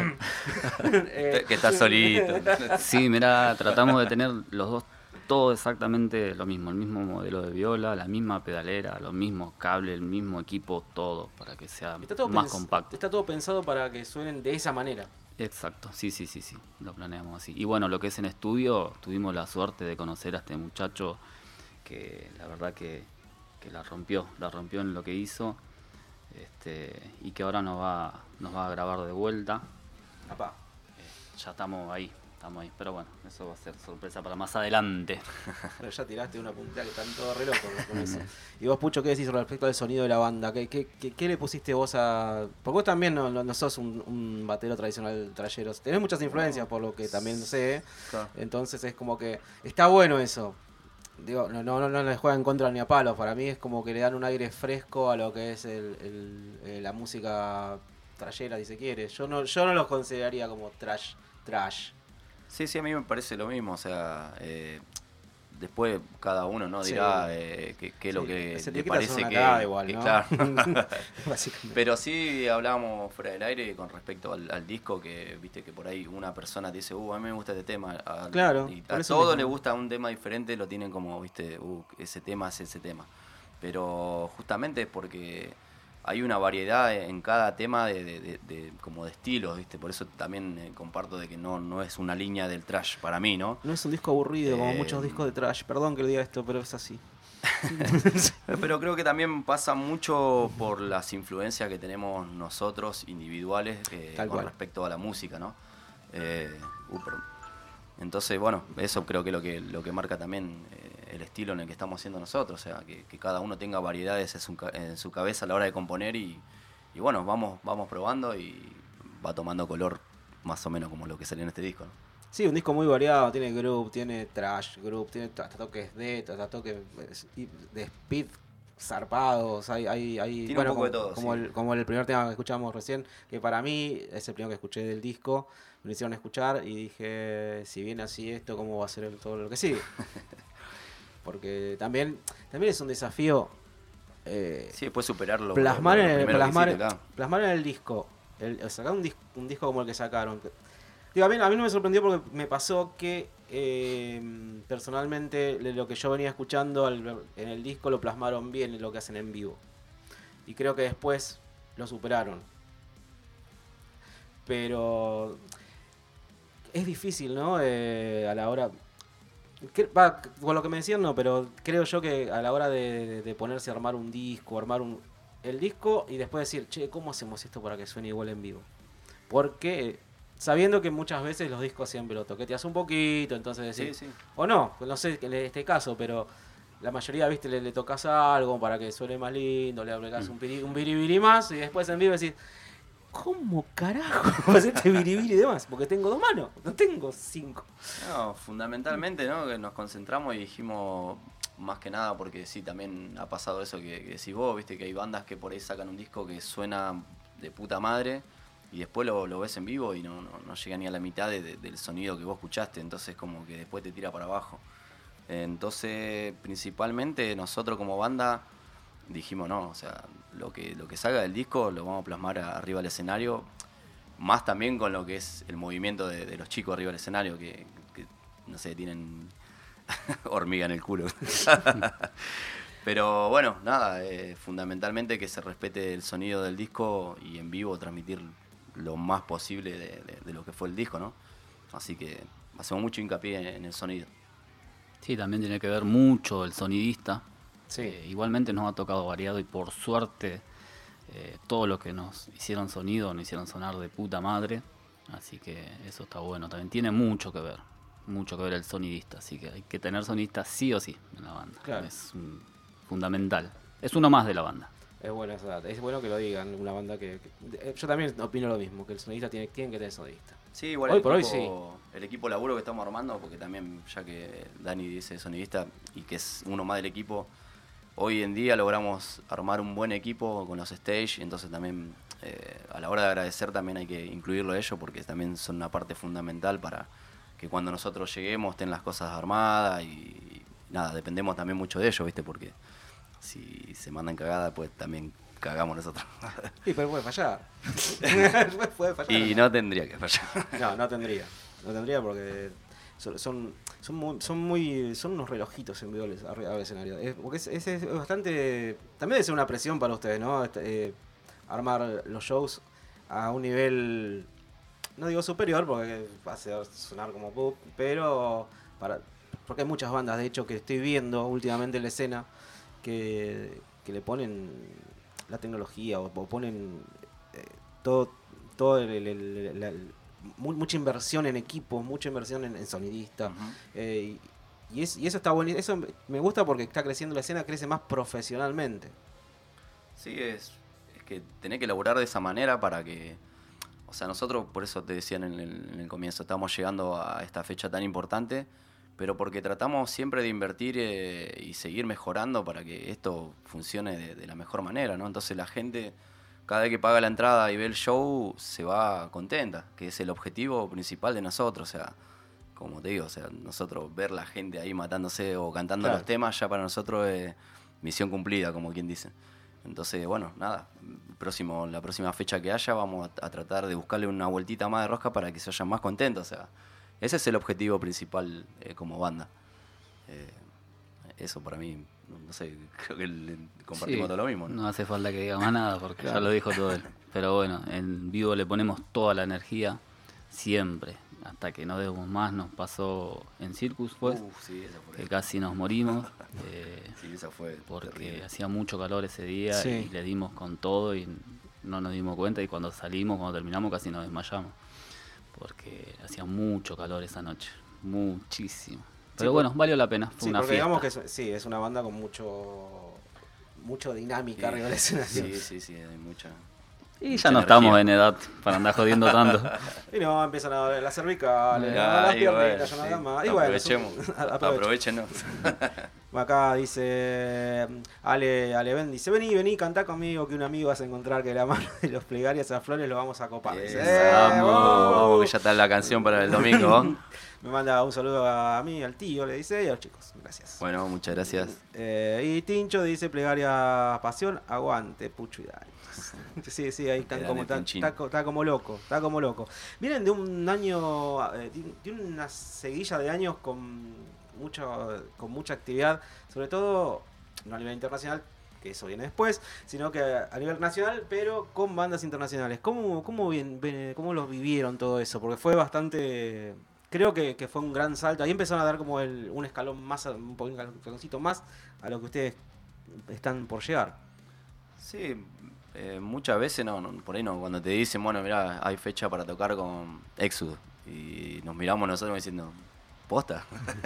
Eh, Que estás solito. Sí, mira, tratamos de tener los dos todo exactamente lo mismo, el mismo modelo de viola, la misma pedalera, los mismos cables, el mismo equipo, todo, para que sea está, todo más pens- compacto. está todo pensado para que suenen de esa manera. Exacto, sí, sí, sí, sí, lo planeamos así. Y bueno, lo que es en estudio, tuvimos la suerte de conocer a este muchacho que la verdad que, que la rompió, la rompió en lo que hizo, este, y que ahora nos va, nos va a grabar de vuelta. Apá. Eh, ya estamos ahí, estamos ahí, pero bueno, eso va a ser sorpresa para más adelante. Pero ya tiraste una puntita que están todos re locos con eso. Y vos, Pucho, ¿qué decís respecto al sonido de la banda? ¿Qué, qué, qué, qué le pusiste vos a...? Porque vos también no, no, no sos un, un batero tradicional trayero. Tenés muchas influencias, por lo que también sé. Claro. Entonces es como que... Está bueno eso. Digo, no, no, no, no les juega en contra ni a palos. Para mí es como que le dan un aire fresco a lo que es el, el- eh, la música trayera, si se quiere. Yo no, yo no los consideraría como trash, trash. Sí, sí, a mí me parece lo mismo, o sea, eh, después cada uno no Sí. dirá eh, qué qué es lo Sí, que esa le etiqueta parece son una que, cagada igual, que- ¿no? claro. Básicamente. Pero sí hablábamos fuera del aire con respecto al, al disco, que viste que por ahí una persona te dice, uh, a mí me gusta este tema. A, Claro, y por a eso todos mismo. les gusta un tema diferente, lo tienen como, viste, uh, ese tema es ese tema. Pero justamente es porque hay una variedad en cada tema de, de- de- de- como de estilos, viste. Por eso también eh, comparto de que no, no es una línea del trash para mí, ¿no? No es un disco aburrido como Eh, muchos discos de trash. Perdón que le diga esto, pero es así. Pero creo que también pasa mucho por las influencias que tenemos nosotros individuales eh, Tal con cual. respecto a la música, ¿no? Eh, uh, perdón. Entonces, bueno, eso creo que es lo que, lo que marca también eh, el estilo en el que estamos haciendo nosotros, o sea, que, que cada uno tenga variedades en su, ca- en su cabeza a la hora de componer y, y bueno, vamos, vamos probando y va tomando color más o menos como lo que salió en este disco, ¿no? Sí, un disco muy variado. Tiene groove, tiene trash, groove, tiene hasta toques de, hasta toques de speed zarpados. Hay, hay, hay, Tiene un bueno, poco de como, todo, como, sí. el, como el primer tema que escuchamos recién, que para mí es el primero que escuché del disco. Me lo hicieron escuchar y dije, si viene así esto, ¿cómo va a ser el- todo lo que sigue? Porque también, también es un desafío eh, Sí, después superarlo. plasmar, lo- en lo el, primero que plasmar, hiciste acá. plasmar en el disco, el, sacar un, dis- un disco como el que sacaron. que- Digo, a, mí, a mí no me sorprendió porque me pasó que eh, personalmente le- lo que yo venía escuchando al- en el disco lo plasmaron bien en lo que hacen en vivo. Y creo que después lo superaron. Pero es difícil, ¿no? Eh, a la hora... Que, va, con lo que me decían no, pero creo yo que a la hora de, de, de ponerse a armar un disco, armar un, el disco y después decir, che, ¿cómo hacemos esto para que suene igual en vivo? Porque sabiendo que muchas veces los discos siempre lo toqueteas un poquito, entonces decir, sí, sí. o no, no sé en este caso, pero la mayoría, viste, le, le tocas algo para que suene más lindo, le agregas mm. un, piri, un biribiri más y después en vivo decís, ¿cómo carajo vas a este biribiri y demás? Porque tengo dos manos, no tengo cinco. No, fundamentalmente, ¿no? Que nos concentramos y dijimos, más que nada, porque sí, también ha pasado eso que, que decís vos, viste, que hay bandas que por ahí sacan un disco que suena de puta madre y después lo, lo ves en vivo y no, no, no llega ni a la mitad de, de, del sonido que vos escuchaste, entonces como que después te tira para abajo. Entonces, principalmente nosotros como banda dijimos, no, o sea, lo que, lo que salga del disco lo vamos a plasmar arriba del escenario, más también con lo que es el movimiento de, de los chicos arriba del escenario, que, que no sé, tienen hormiga en el culo. Pero bueno, nada, eh, fundamentalmente que se respete el sonido del disco y en vivo transmitir lo más posible de, de, de lo que fue el disco, ¿no? Así que hacemos mucho hincapié en, en el sonido. Sí, también tiene que ver mucho el sonidista. Sí. Eh, igualmente nos ha tocado variado y por suerte eh, todos los que nos hicieron sonido nos hicieron sonar de puta madre, así que eso está bueno. También tiene mucho que ver, mucho que ver el sonidista, así que hay que tener sonidista sí o sí en la banda. Claro. Es un, fundamental, es uno más de la banda. Es bueno, es bueno que lo digan, una banda que, que... Yo también opino lo mismo, que el sonidista tiene, tiene que tener sonidista. Sí, igual hoy el, por equipo, hoy, sí. el equipo laburo que estamos armando, porque también, ya que Dani dice sonidista y que es uno más del equipo, hoy en día logramos armar un buen equipo con los stage, entonces también eh, a la hora de agradecer también hay que incluirlo a ellos, porque también son una parte fundamental para que cuando nosotros lleguemos estén las cosas armadas y, y nada, dependemos también mucho de ellos, ¿viste? Porque si se mandan cagada, pues también cagamos nosotros. Sí, pero puede fallar. puede fallar. Y no tendría que fallar. No, no tendría. No tendría porque son, son, son, muy, son, muy, son unos relojitos en vivo arriba del escenario. Es, porque es, es, es bastante... También debe ser una presión para ustedes, ¿no? Este, eh, armar los shows a un nivel, no digo superior porque va a ser sonar como pop, pero para, porque hay muchas bandas, de hecho, que estoy viendo últimamente en la escena que, que le ponen la tecnología o, o ponen eh, todo, todo el, el, el, la, el, mucha inversión en equipos, mucha inversión en, en sonidistas. Uh-huh. eh, y, y, es, y eso está bueno, eso me gusta porque está creciendo la escena, crece más profesionalmente. Sí, es, es que tenés que laburar de esa manera para que, o sea, nosotros, por eso te decía en el, en el comienzo, estamos llegando a esta fecha tan importante, pero porque tratamos siempre de invertir eh, y seguir mejorando para que esto funcione de, de la mejor manera, ¿no? Entonces la gente, cada vez que paga la entrada y ve el show, se va contenta, que es el objetivo principal de nosotros, o sea, como te digo, o sea, nosotros ver la gente ahí matándose o cantando claro. los temas, ya para nosotros es misión cumplida, como quien dice. Entonces, bueno, nada, próximo, la próxima fecha que haya vamos a, a tratar de buscarle una vueltita más de rosca para que se vayan más contentos, o sea, ese es el objetivo principal eh, como banda. Eh, eso para mí, no sé, creo que le compartimos sí, todo lo mismo, ¿no? No hace falta que diga más nada porque claro. ya lo dijo todo él. Pero bueno, en vivo le ponemos toda la energía, siempre. Hasta que no demos más, nos pasó en Circus, pues, uh, sí, esa fue que casi nos morimos. Eh, sí, esa fue porque terrible. Hacía mucho calor ese día sí. y le dimos con todo y no nos dimos cuenta. Y cuando salimos, cuando terminamos, casi nos desmayamos. Porque hacía mucho calor esa noche, muchísimo. Pero sí, bueno, valió la pena, fue sí, una porque fiesta. digamos que es, sí, es una banda con mucho mucho dinámica sí, arriba del escenario. Sí, sí, sí, hay mucha... Y ya no estamos en edad para andar jodiendo tanto. Y no, empiezan a ver las cervicales, ah, las piernas, bueno, ya no sí. da más. Y aprovechemos, bueno, aprovechenos. Acá dice Ale, Ale Ben, dice, vení, vení, cantá conmigo que un amigo vas a encontrar que la mano de los plegarias a flores lo vamos a copar. Yes, eh, vamos, oh. vamos, que ya está la canción para el domingo. Me manda un saludo a mí, al tío, le dice, y a los chicos, gracias. Bueno, muchas gracias. Eh, y Tincho dice, plegaria pasión, aguante, Pucho y Dani. Sí, sí, ahí están como, está, está, está como loco, está como loco. Vienen de un año, eh, tiene una seguilla de años con mucho, con mucha actividad, sobre todo no a nivel internacional, que eso viene después, sino que a nivel nacional, pero con bandas internacionales. ¿Cómo, cómo, bien, bien, cómo los vivieron todo eso? Porque fue bastante... Creo que, que fue un gran salto. Ahí empezaron a dar como el, un escalón más, un poquito, un escaloncito más a lo que ustedes están por llegar. Sí, eh, muchas veces no, no, por ahí no, cuando te dicen, bueno, mirá, hay fecha para tocar con Exodus, y nos miramos nosotros diciendo, ¿posta?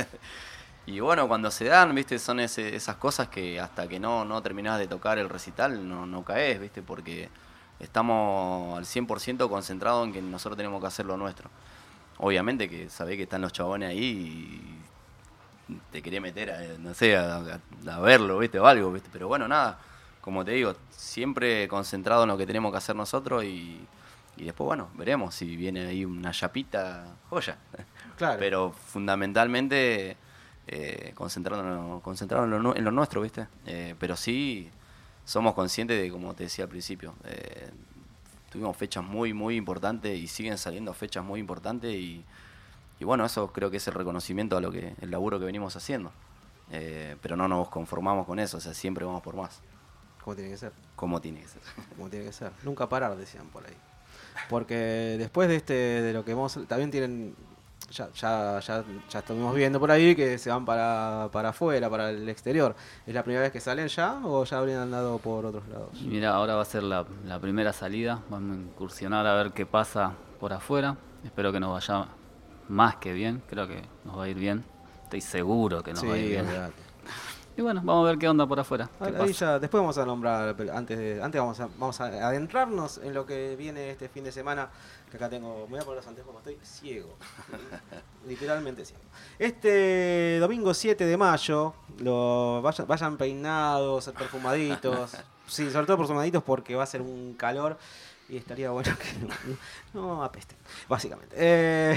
Y bueno, cuando se dan, viste, son ese, esas cosas que hasta que no, no terminás de tocar el recital no, no caes, viste, porque estamos al cien por ciento concentrados en que nosotros tenemos que hacer lo nuestro. Obviamente que sabés que están los chabones ahí y te querés meter, a, no sé, a, a, a verlo, viste, o algo, viste, pero bueno, nada, como te digo, siempre concentrado en lo que tenemos que hacer nosotros y, y después, bueno, veremos si viene ahí una chapita, joya. Claro. Pero fundamentalmente eh, concentrarnos, concentrarnos en, lo, en lo nuestro, viste, eh, pero sí somos conscientes de, como te decía al principio, eh, tuvimos fechas muy, muy importantes y siguen saliendo fechas muy importantes y, y bueno, eso creo que es el reconocimiento a lo que el laburo que venimos haciendo. Eh, pero no nos conformamos con eso, o sea, siempre vamos por más. ¿Cómo tiene que ser? Como tiene que ser. Como tiene que ser. Nunca parar, decían por ahí. Porque después de este, de lo que vamos, también tienen, ya, ya, ya, ya estuvimos viendo por ahí que se van para, para afuera, para el exterior. ¿Es la primera vez que salen ya o ya habrían andado por otros lados? Mira, ahora va a ser la, la primera salida, vamos a incursionar a ver qué pasa por afuera. Espero que nos vaya más que bien, creo que nos va a ir bien. Estoy seguro que nos Sí, va a ir bien. olvidate. Y bueno, vamos a ver qué onda por afuera. qué Ahí pasa. ya, después vamos a nombrar, pero antes, de, antes vamos, a, vamos a adentrarnos en lo que viene este fin de semana. Que acá tengo, me voy a poner los anteojos porque estoy ciego. Literalmente ciego. Este domingo siete de mayo, lo, vayan, vayan peinados, perfumaditos. Sí, sobre todo perfumaditos porque va a ser un calor y estaría bueno que no, no apeste, básicamente. Eh,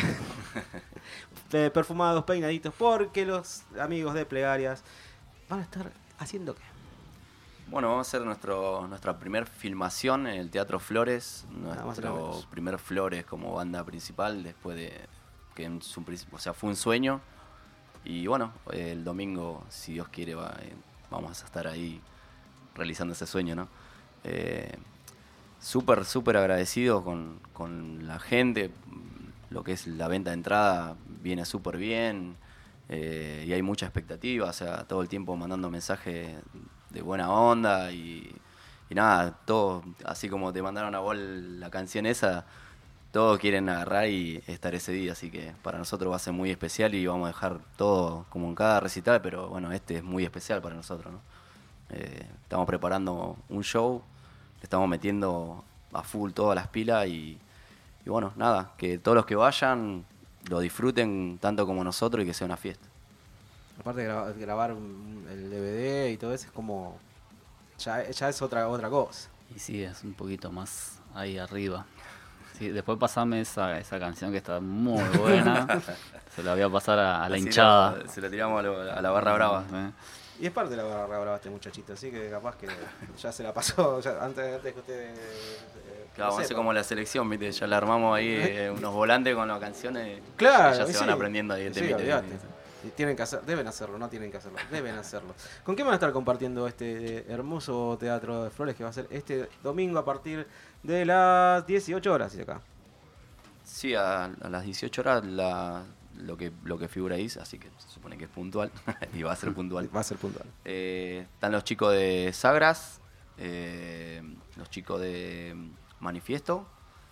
perfumados, peinaditos, porque los amigos de Plegarias van a estar haciendo qué. Bueno, vamos a hacer nuestro, nuestra primer filmación en el Teatro Flores, nuestro menos. primer Flores como banda principal, después de que en su, o sea, fue un sueño. Y bueno, el domingo, si Dios quiere, va, eh, vamos a estar ahí realizando ese sueño, ¿no? Eh, súper, súper agradecido con, con la gente, lo que es la venta de entrada viene súper bien. Eh, y hay mucha expectativa, o sea, todo el tiempo mandando mensajes de buena onda y, y nada, todos, así como te mandaron a vos la canción esa, todos quieren agarrar y estar ese día, así que para nosotros va a ser muy especial y vamos a dejar todo como en cada recital, pero bueno, este es muy especial para nosotros, ¿no? Eh, estamos preparando un show, le estamos metiendo a full todas las pilas y, y bueno, nada, que todos los que vayan lo disfruten tanto como nosotros y que sea una fiesta. Aparte de grabar, grabar el D V D y todo eso, es como. Ya, ya es otra otra cosa. Y sí, es un poquito más ahí arriba. Sí, después pasame esa, esa canción que está muy buena. Se la voy a pasar a, a la Así hinchada. la- se la tiramos a, lo- a la barra brava. Eh. Y es parte de la barra brava este muchachito, así que capaz que ya se la pasó ya, antes, antes que ustedes. Eh, Claro, vamos a hacer sepan. como la selección, ¿viste? Ya le armamos ahí eh, unos volantes con las canciones. Claro, y ya y se van sí. aprendiendo ahí el Sí, temita, olvidate. ¿viste? Y tienen que hacer, deben hacerlo, no tienen que hacerlo, deben hacerlo. ¿Con qué van a estar compartiendo este hermoso Teatro de Flores que va a ser este domingo a partir de las dieciocho horas? Y acá. Sí, a, a las dieciocho horas la, lo, que, lo que figura ahí, así que se supone que es puntual y va a ser puntual. Va a ser puntual. Eh, están los chicos de Sagras, eh, los chicos de Manifiesto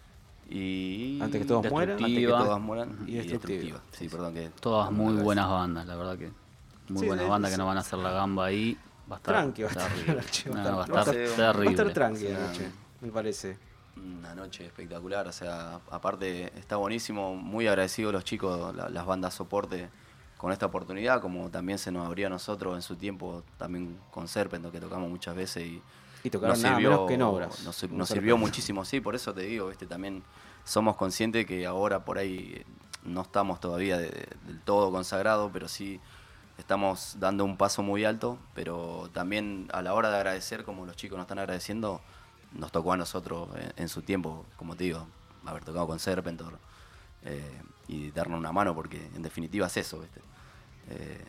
y Antes que todos mueran. Antes que Destructiva. todos mueran Y y Destructiva. Destructiva. Sí, perdón que Todas muy Acá buenas sí. bandas, la verdad que muy Sí, buenas sí, bandas sí. que nos van a hacer la gamba ahí. Va a estar Tranqui va a estar terrible. la noche, va a No, estar- va a va a estar estar- Va a terrible. estar tranqui la Sí. noche, me parece. una noche espectacular, o sea, aparte está buenísimo, muy agradecido los chicos, la- las bandas soporte con esta oportunidad, como también se nos abrió a nosotros en su tiempo, también con Serpent, que tocamos muchas veces y Y tocaron nos nada sirvió, menos que en obras. nos, Como nos Serpent. sirvió muchísimo, sí, por eso te digo, ¿viste? También somos conscientes que ahora por ahí no estamos todavía de- de- del todo consagrados, pero sí estamos dando un paso muy alto, pero también a la hora de agradecer, como los chicos nos están agradeciendo, nos tocó a nosotros en, en su tiempo, como te digo, haber tocado con Serpentor eh, y darnos una mano, porque en definitiva es eso, ¿viste? Eh,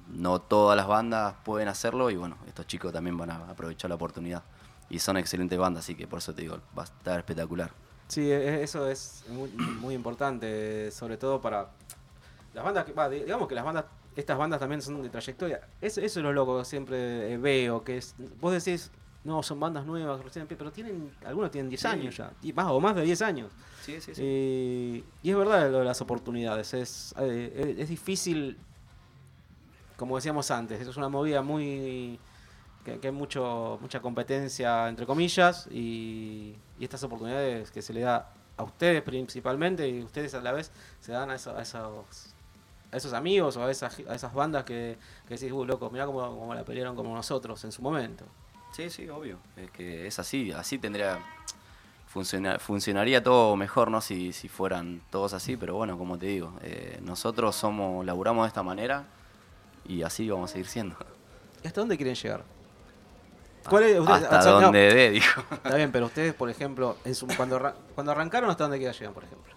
no todas las bandas pueden hacerlo y bueno, estos chicos también van a aprovechar la oportunidad. Y son excelentes bandas, así que por eso te digo, va a estar espectacular. Sí, e- eso es muy, muy importante, sobre todo para las bandas que, va, digamos que las bandas, estas bandas también son de trayectoria. Eso, eso es lo loco que siempre eh, veo, que es, vos decís, no, son bandas nuevas, recién, pero tienen, algunos tienen diez Sí. años ya, y más o más de diez años. Sí, sí, sí. Eh, y es verdad lo de las oportunidades, es, eh, es difícil, como decíamos antes, eso es una movida muy... que, que hay mucho mucha competencia, entre comillas, y, y estas oportunidades que se le da a ustedes principalmente, y ustedes a la vez se dan a, eso- a esos a esos amigos o a esas, a esas bandas que, que decís, uh, loco, mirá cómo, cómo la pelearon como nosotros en su momento. Sí, sí, obvio. Es que es así, así tendría... Funciona, funcionaría todo mejor, ¿no? Si, si fueran todos así, pero bueno, como te digo, eh, nosotros somos, laburamos de esta manera y así vamos a seguir siendo. ¿Y hasta dónde quieren llegar? ¿Cuál es- ustedes- Hasta o sea, no, donde dé, dijo. Está bien, pero ustedes, por ejemplo, en su, cuando, arran- cuando arrancaron, ¿hasta dónde llegan, por ejemplo?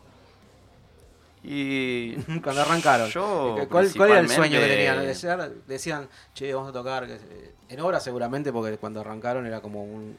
Y Cuando arrancaron. yo, ¿Cuál, ¿Cuál era el sueño que principalmente- tenían? Decían, decían, che, vamos a tocar. que se- En obra seguramente, porque cuando arrancaron era como un...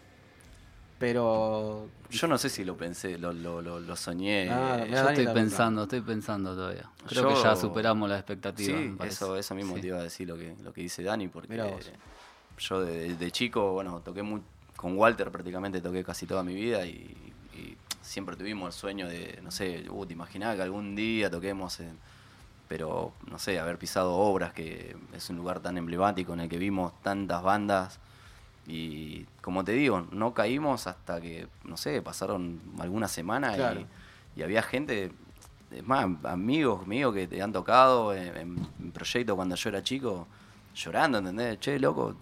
Pero... Yo no sé si lo pensé, lo, lo, lo, lo soñé. Ah, eh, mirá, Yo Dani estoy la pensando, estoy pensando todavía. Creo Yo- que ya superamos la expectativa. Sí, me parece. eso, eso mismo Sí. te iba a decir lo que, lo que dice Dani, porque Mirá vos. yo de, de chico, bueno, toqué muy, con Walter prácticamente toqué casi toda mi vida y, y siempre tuvimos el sueño de, no sé, uh, te imaginabas que algún día toquemos, en, pero no sé, haber pisado Obras, que es un lugar tan emblemático en el que vimos tantas bandas y como te digo, no caímos hasta que, no sé, pasaron algunas semanas Claro. y, y había gente... Es más, amigos míos que te han tocado en, en, en proyectos cuando yo era chico, llorando, ¿entendés? Che, loco.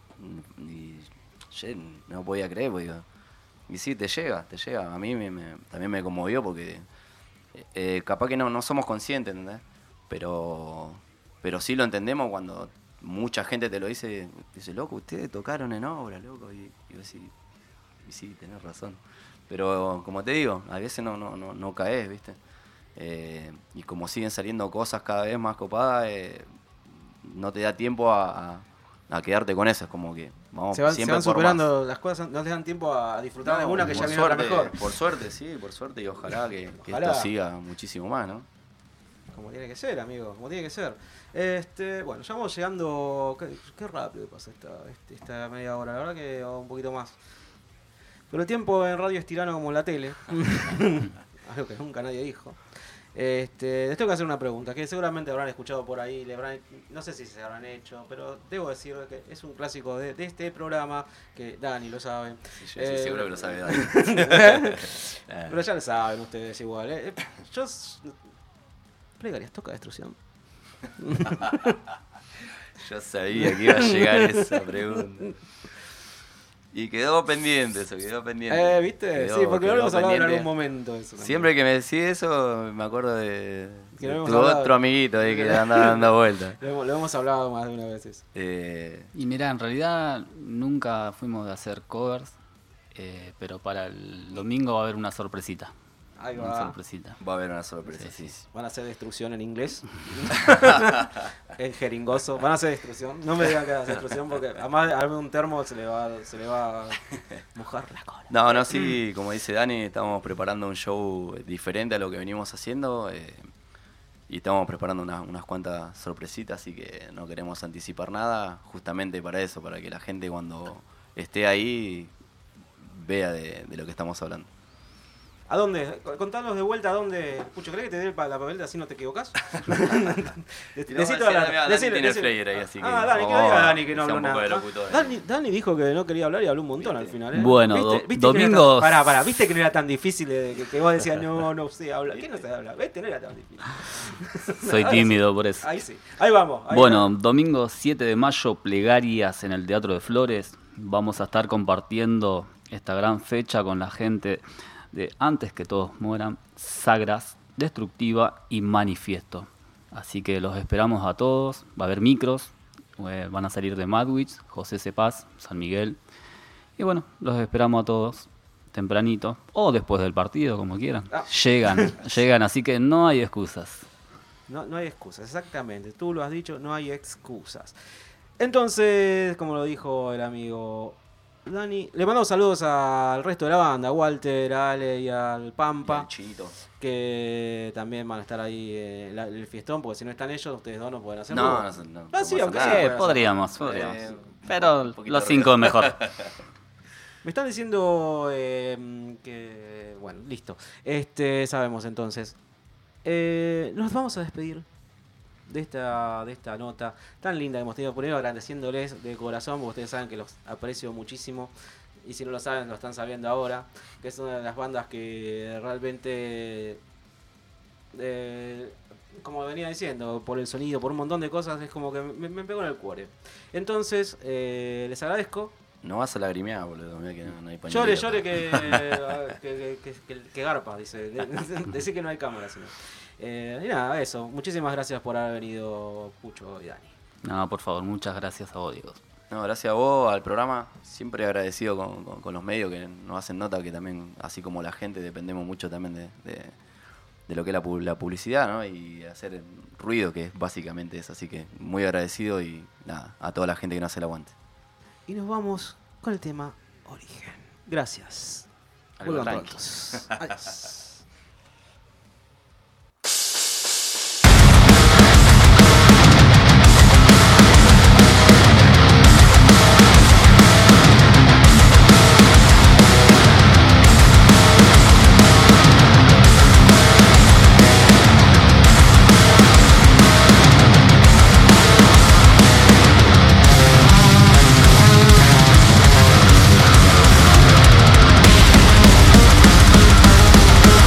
Y che, no podía creer, porque digo, y sí, te llega, te llega. A mí me, me- también me conmovió porque eh, capaz que no, no somos conscientes, ¿entendés? Pero, pero sí lo entendemos cuando mucha gente te lo dice, dice, loco, ustedes tocaron en Obra, loco. Y, y vos decís, y sí, tenés razón. Pero como te digo, a veces no, no, no, no caes, ¿viste? Eh, y como siguen saliendo cosas cada vez más copadas, eh, no te da tiempo a, a, a quedarte con eso. Es como que vamos Se van, se siempre van por superando las cosas, no les dan tiempo a disfrutar más. de No, una que ya por viene otra suerte, mejor. Por suerte, sí, por suerte. Y ojalá que, que Ojalá. esto siga muchísimo más, ¿no? Como tiene que ser, amigo, como tiene que ser. Este, bueno, ya vamos llegando. Qué, qué rápido pasa esta, este- esta media hora, la verdad que un poquito más. Pero el tiempo en radio es tirano como en la tele. Algo que nunca nadie dijo. Este, les tengo que hacer una pregunta que seguramente habrán escuchado por ahí, le habrán, no sé si se habrán hecho, pero debo decir que es un clásico de, de este programa, que Dani lo sabe. Sí, Eh, sí, seguro que lo sabe Dani. Pero ya lo saben ustedes igual. ¿eh? Yo... s- Plegarias, toca destrucción. Yo sabía que iba a llegar esa pregunta. Y quedó pendiente eso, quedó pendiente. Eh, ¿viste? Quedó- Sí, porque lo quedó hemos hablado en pendiente. algún momento. Eso también. Siempre que me decís eso, me acuerdo de, Que lo de hemos tu hablado. otro amiguito ahí que anda dando vueltas. Lo, hemos- lo hemos hablado más de una vez eso. Eh, Y mirá, en realidad nunca fuimos de hacer covers, eh, pero para el domingo va a haber una sorpresita. Ahí Una va. sorpresita. va a haber una sorpresa, Sí, sí. sí. Van a hacer destrucción en inglés. En jeringoso. Van a hacer destrucción. No me digan que van a hacer destrucción porque además a un termo se le va, se le va a mojar la cola. No, no, sí, como dice Dani, estamos preparando un show diferente a lo que venimos haciendo eh, y estamos preparando una- unas cuantas sorpresitas, así que no queremos anticipar nada, justamente para eso, para que la gente cuando esté ahí vea de, de lo que estamos hablando. ¿A dónde? Contanos de vuelta a dónde. Pucho, ¿crees que te dé pa- la papeleta así no te equivocás? Decí toda la- Dani decile, tiene el decile. flyer ahí, así que Ah, Dani, que vamos no diga a- Dani que no sea habló un poco de nada. locutor ahí. Dani, Dani dijo que no quería hablar y habló un montón al final. ¿eh? Bueno, ¿Viste? do- ¿Viste que no era domingo- tan- Pará, pará, viste que no era tan difícil de, que, que vos decías, no, no sé hablar. ¿Qué no sé hablar? ¿Viste? No era tan difícil. Soy Ahora sí. tímido por eso. Ahí sí. Ahí vamos. ahí Bueno, vamos. domingo siete de mayo, plegarias en el Teatro de Flores. Vamos a estar compartiendo esta gran fecha con la gente de Antes que todos mueran, Sagras, Destructiva y Manifiesto. Así que los esperamos a todos. Va a haber micros, eh, van a salir de Madwich, José Cepaz, San Miguel. Y bueno, los esperamos a todos tempranito o después del partido, como quieran. Ah. Llegan, llegan, así que no hay excusas. No, no hay excusas, exactamente. Tú lo has dicho, no hay excusas. Entonces, como lo dijo el amigo Dani, le mandamos saludos al resto de la banda, a Walter, a Ale y al Pampa. Y al Chito. Que también van a estar ahí en la- el fiestón, porque si no están ellos, ustedes dos no pueden hacerlo. No, no, no, no Ah, sí, pasa aunque nada. sea, Sí, pueden podríamos, hacerlo. podríamos. Eh, Pero un poquito los de cinco ruido. es mejor. Me están diciendo eh, que... Bueno, listo. Este, sabemos entonces. Eh, nos vamos a despedir de esta, de esta nota tan linda que hemos tenido. Primero agradeciéndoles de corazón, porque ustedes saben que los aprecio muchísimo. Y si no lo saben, lo están sabiendo ahora. Que es una de las bandas que realmente... eh, como venía diciendo, por el sonido, por un montón de cosas, es como que me, me pegó en el cuore. Entonces, eh, les agradezco. No vas a lagrimear, boludo. Mirá que no, no hay pañuelo. Llore, llore que, que, que, que, que garpa, dice. Decir que no hay cámara, sino. Eh, y nada, eso. Muchísimas gracias por haber venido, Pucho y Dani. No, por favor, muchas gracias a vos, Diego. No, gracias a vos, al programa. Siempre agradecido con, con, con los medios que nos hacen nota, que también, así como la gente, dependemos mucho también de, de, de lo que es la, pu- la publicidad, ¿no? Y hacer ruido, que es básicamente eso. Así que muy agradecido y nada, a toda la gente que nos hace el aguante. Y nos vamos con el tema Origen. Gracias. Algo Vuelvan tranqui. prontos. Adiós. Origen.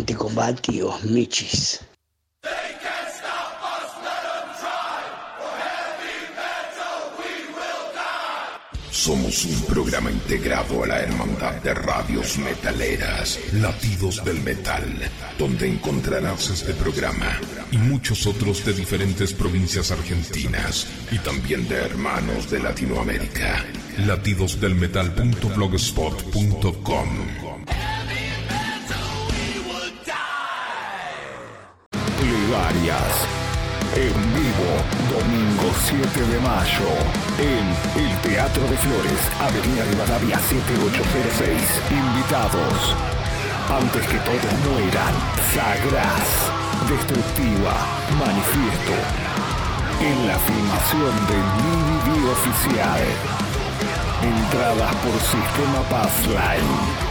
anticombativos, michis. Somos un programa integrado a la Hermandad de Radios Metaleras, Latidos del Metal, donde encontrarás este programa y muchos otros de diferentes provincias argentinas y también de hermanos de Latinoamérica. latidos del metal punto blogspot punto com. Plegarias. En vivo, domingo siete de mayo, en el Teatro de Flores, Avenida Rivadavia siete ocho cero seis. Invitados. Antes que todos mueran, Sagraz, Destructiva, Manifiesto. En la filmación del D V D oficial. Entradas por Sistema Passline.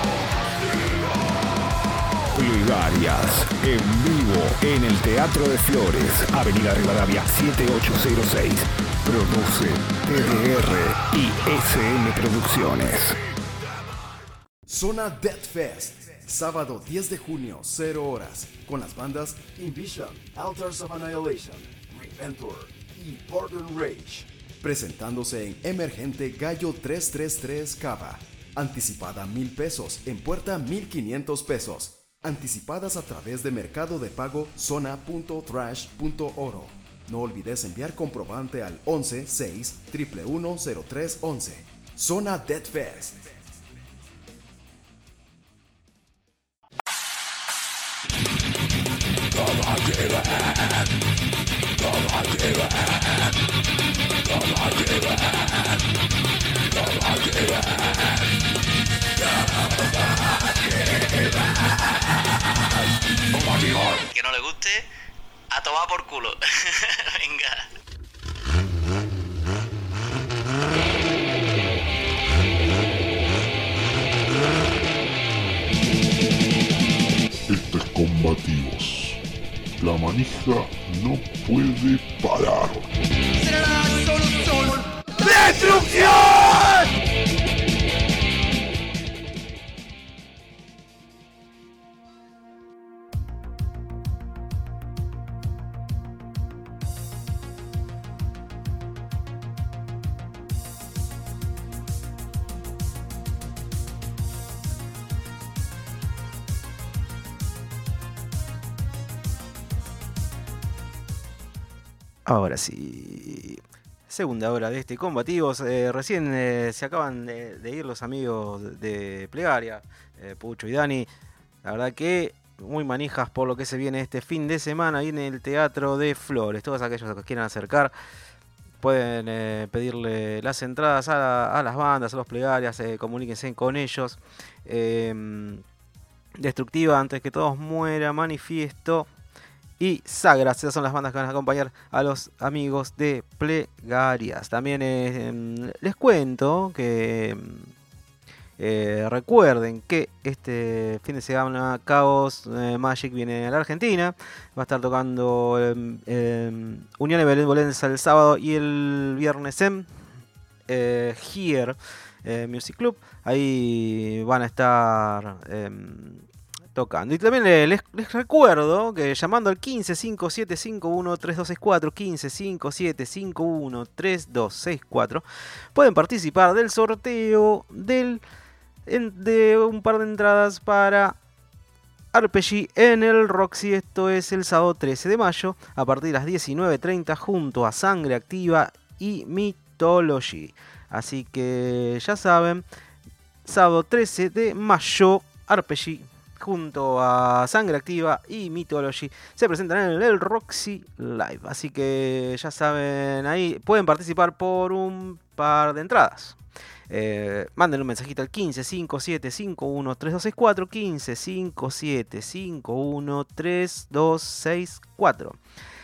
Plegarias, en vivo, en el Teatro de Flores, Avenida Rivadavia siete ocho cero seis. Produce T D R y S M Producciones. Zona Death Fest, sábado diez de junio, cero horas, con las bandas Invision, Altars of Annihilation, Reventor y Border Rage. Presentándose en Emergente Gallo trescientos treinta y tres Cava. Anticipada mil pesos, en puerta mil quinientos pesos. Anticipadas a través de Mercado de Pago zona punto thrash punto oro. No olvides enviar comprobante al once seis uno uno uno cero tres once. Zona Death Fest. Que no le guste, a tomar por culo. Venga. Esto es Combativos. La manija no puede parar. Será la solución. ¡Destrucción! Ahora sí, segunda hora de este Combativos. Eh, recién eh, se acaban de, de ir los amigos de Plegaria, eh, Pucho y Dani. La verdad que muy manijas por lo que se viene este fin de semana ahí en el Teatro de Flores. Todos aquellos que quieran acercar pueden eh, pedirle las entradas a, la, a las bandas, a los Plegarias, eh, comuníquense con ellos. Eh, Destructiva, Antes que todos muera, Manifiesto y Sagraz, esas son las bandas que van a acompañar a los amigos de Plegarias. También eh, les cuento que eh, recuerden que este fin de semana Chaos eh, Magic viene a la Argentina. Va a estar tocando eh, eh, Unión de Benevolencia el sábado y el viernes en eh, Here eh, Music Club. Ahí van a estar Eh, tocando. Y también les, les recuerdo que llamando al quince cinco siete cinco uno tres dos seis cuatro, quince cinco siete cinco uno tres dos seis cuatro, pueden participar del sorteo del, en, de un par de entradas para R P G en el Roxy. Esto es el sábado trece de mayo a partir de las diecinueve treinta junto a Sangre Activa y Mythology. Así que ya saben, sábado trece de mayo, R P G junto a Sangre Activa y Mythology se presentan en el Roxy Live. Así que ya saben, ahí pueden participar por un par de entradas. Eh, manden un mensajito al quince cinco siete cinco uno tres dos seis cuatro, quince cinco siete cinco uno tres dos seis cuatro.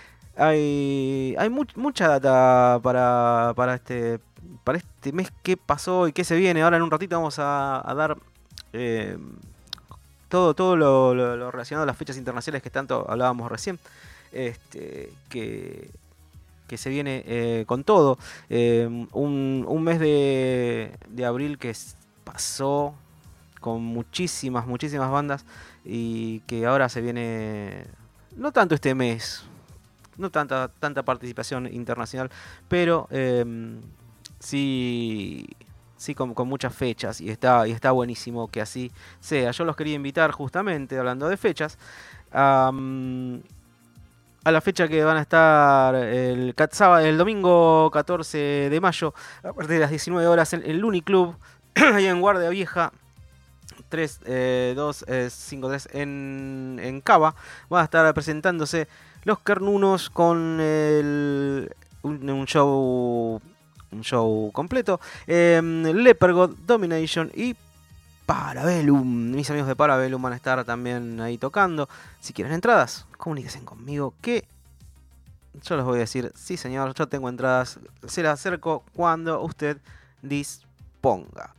Hay, hay much, mucha data para, para, este, para este mes que pasó y que se viene. Ahora en un ratito vamos a, a dar Eh, todo, todo lo, lo, lo relacionado a las fechas internacionales que tanto hablábamos recién, este, que, que se viene eh, con todo. Eh, un, un mes de, de abril que pasó con muchísimas, muchísimas bandas y que ahora se viene, no tanto este mes, no tanta, tanta participación internacional, pero eh, sí, sí con, con muchas fechas y está, y está buenísimo que así sea. Yo los quería invitar justamente, hablando de fechas, a, a la fecha que van a estar el, el domingo catorce de mayo, a partir de las diecinueve horas, en el Uniclub, ahí en Guardia Vieja, tres dos cinco tres en, en Cava. Va a estar presentándose Los Kernunos con el, un, un show un show completo. Eh, Lepergod, Domination y Parabellum. Mis amigos de Parabellum van a estar también ahí tocando. Si quieren entradas, comuníquense conmigo que yo les voy a decir, sí señor, yo tengo entradas. Se las acerco cuando usted disponga.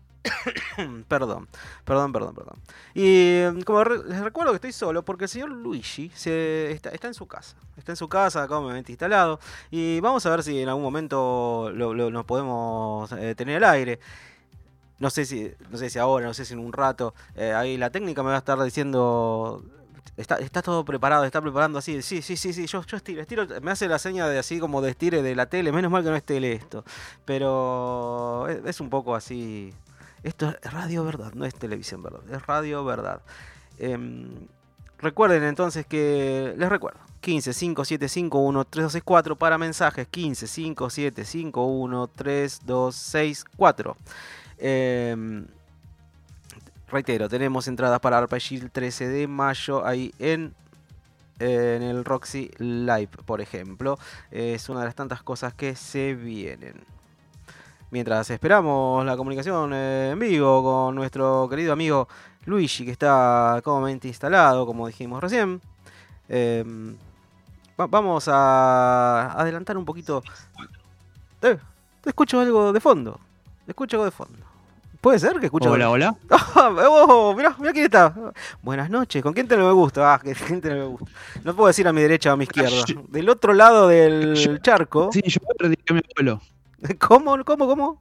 perdón, perdón, perdón, perdón. Y como re les recuerdo que estoy solo porque el señor Luigi se está, está en su casa. Está en su casa, cómodamente instalado. Y vamos a ver si en algún momento lo, lo, nos podemos eh, tener al aire. No sé si no sé si ahora, no sé si en un rato. Eh, ahí la técnica me va a estar diciendo... Está, está todo preparado, está preparando así. Sí, sí, sí, sí, yo, yo estiro, estiro. Me hace la seña de así como de estire de la tele. Menos mal que no es tele esto. Pero es, es un poco así... Esto es radio verdad, no es televisión verdad, es radio verdad. Eh, recuerden entonces que, les recuerdo, quince cinco siete cinco uno tres dos seis cuatro para mensajes, quince cinco siete cinco uno tres dos seis cuatro. Eh, reitero, tenemos entradas para Arpeggio el trece de mayo ahí en, eh, en el Roxy Live, por ejemplo. Eh, es una de las tantas cosas que se vienen. Mientras esperamos la comunicación eh, en vivo con nuestro querido amigo Luigi, que está cómodamente instalado, como dijimos recién, eh, va vamos a adelantar un poquito. Eh, escucho algo de fondo. Escucho algo de fondo. ¿Puede ser que escuche? Hola, hola. Oh, mirá, mirá quién está. Buenas noches. ¿Con quién te no me gusta? Ah, ¿quién te no me gusta? No puedo decir a mi derecha o a mi izquierda. Del otro lado del charco. Sí, yo perdí a mi abuelo. ¿Cómo? ¿Cómo? ¿Cómo?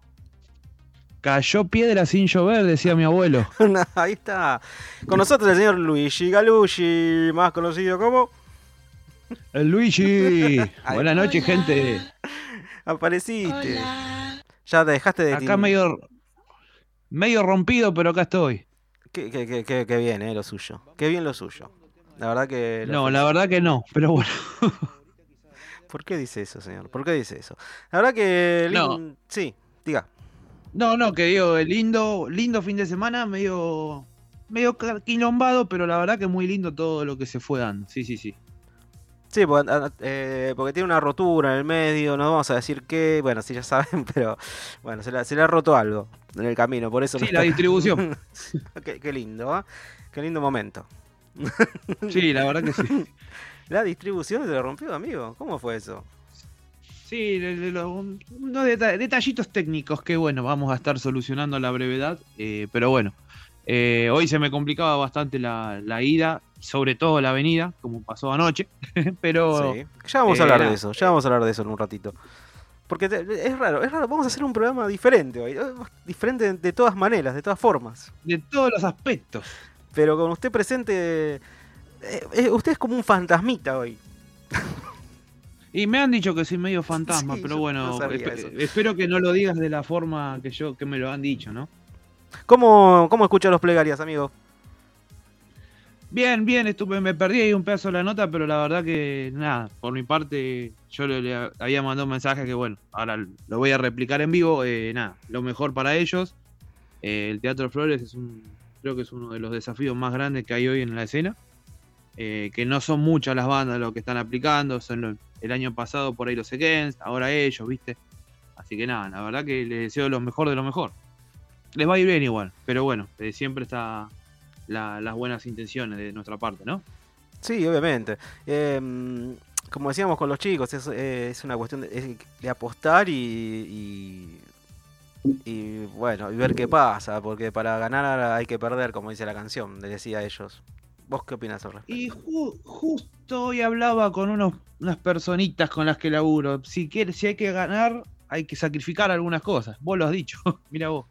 Cayó piedra sin llover, decía mi abuelo. Ahí está. Con nosotros el señor Luigi Galucci, más conocido como... El Luigi. Buenas noches, gente. Apareciste. Hola. Ya te dejaste de... Acá medio, medio rompido, pero acá estoy. Qué, qué, qué, qué, qué bien, eh, lo suyo. Qué bien lo suyo. La verdad que... No, la verdad que no, pero bueno. ¿Por qué dice eso, señor? ¿Por qué dice eso? La verdad que... No. Sí, diga. No, no, que digo, lindo, lindo fin de semana, medio, medio quilombado, pero la verdad que muy lindo todo lo que se fue dando. Sí, sí, sí. Sí, porque, eh, porque tiene una rotura en el medio, no vamos a decir qué, bueno, sí ya saben, pero bueno, se le, se le ha roto algo en el camino, por eso... Sí, la distribución. qué, qué lindo, ¿eh? Qué lindo momento. Sí, la verdad que sí. La distribución se le rompió, amigo. ¿Cómo fue eso? Sí, unos detallitos técnicos que, bueno, vamos a estar solucionando a la brevedad. Eh, pero bueno, eh, hoy se me complicaba bastante la, la ida, sobre todo la venida, como pasó anoche. Pero sí, ya vamos a hablar eh, de eso, ya vamos a hablar de eso en un ratito. Porque te, es raro, es raro. Vamos a hacer un programa diferente hoy. Diferente de, de todas maneras, de todas formas. De todos los aspectos. Pero con usted presente... Eh, usted es como un fantasmita hoy. Y me han dicho que soy medio fantasma, sí, pero bueno, no esp espero que no lo digas de la forma que yo que me lo han dicho, ¿no? ¿Cómo, cómo escuchas los plegarias, amigo? Bien, bien, estuve, me perdí ahí un pedazo de la nota, pero la verdad que nada, por mi parte yo le, le había mandado un mensaje que bueno, ahora lo voy a replicar en vivo, eh, nada, lo mejor para ellos. Eh, el Teatro Flores es un, creo que es uno de los desafíos más grandes que hay hoy en la escena. Eh, que no son muchas las bandas lo que están aplicando, son lo, el año pasado por ahí los Against, ahora ellos, ¿viste? Así que nada, la verdad que les deseo lo mejor de lo mejor. Les va a ir bien igual, pero bueno, eh, siempre está la, las buenas intenciones de nuestra parte, ¿no? Sí, obviamente. Eh, como decíamos con los chicos, es, eh, es una cuestión de, de apostar y, y, y bueno, y ver qué pasa, porque para ganar hay que perder, como dice la canción, les decía a ellos. ¿Vos qué opinás al respecto? Y ju justo hoy hablaba con unos, unas personitas con las que laburo. Si, quiere, si hay que ganar, hay que sacrificar algunas cosas. Vos lo has dicho, mira vos.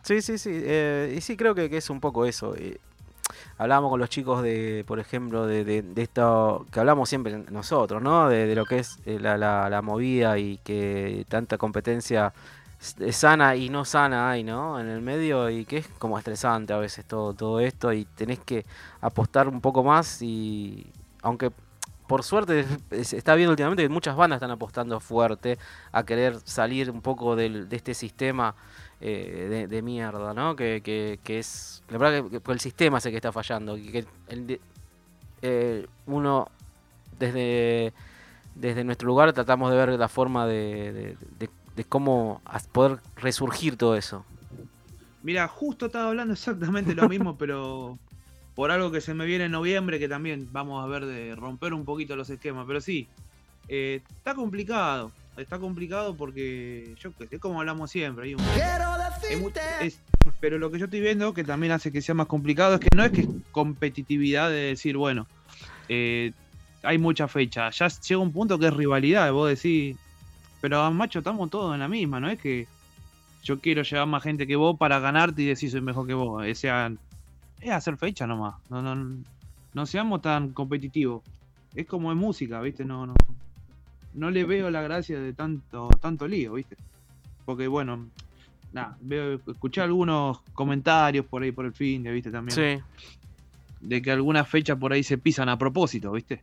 Sí, sí, sí. Eh, y sí, creo que, que es un poco eso. Eh, hablábamos con los chicos de, por ejemplo, de, de, de esto que hablamos siempre nosotros, ¿no? De, de lo que es la, la, la movida y que tanta competencia sana y no sana hay, ¿no? En el medio, y que es como estresante a veces todo, todo esto, y tenés que apostar un poco más. Y aunque por suerte se está viendo últimamente que muchas bandas están apostando fuerte a querer salir un poco del, de este sistema eh, de, de mierda, ¿no? Que, que, que es, la verdad que, que el sistema es el que está fallando, que el, eh, uno desde, desde nuestro lugar tratamos de ver la forma de, de, de de cómo poder resurgir todo eso. Mira, justo estaba hablando exactamente lo mismo, pero por algo que se me viene en noviembre, que también vamos a ver de romper un poquito los esquemas. Pero sí, eh, está complicado, está complicado porque yo que sé, como hablamos siempre. Hay un, es muy, es, pero lo que yo estoy viendo, que también hace que sea más complicado, es que no es que es competitividad de decir, bueno, eh, hay mucha fecha. Ya llega un punto que es rivalidad, vos decís... Pero, macho, estamos todos en la misma, ¿no? Es que yo quiero llevar más gente que vos para ganarte y decir soy mejor que vos. O sea, es hacer fecha nomás. No, no, no seamos tan competitivos. Es como en música, ¿viste? No, no, no le veo la gracia de tanto, tanto lío, ¿viste? Porque, bueno, nada, veo, escuché algunos comentarios por ahí por el fin de, ¿viste? También. Sí. De que algunas fechas por ahí se pisan a propósito, ¿viste?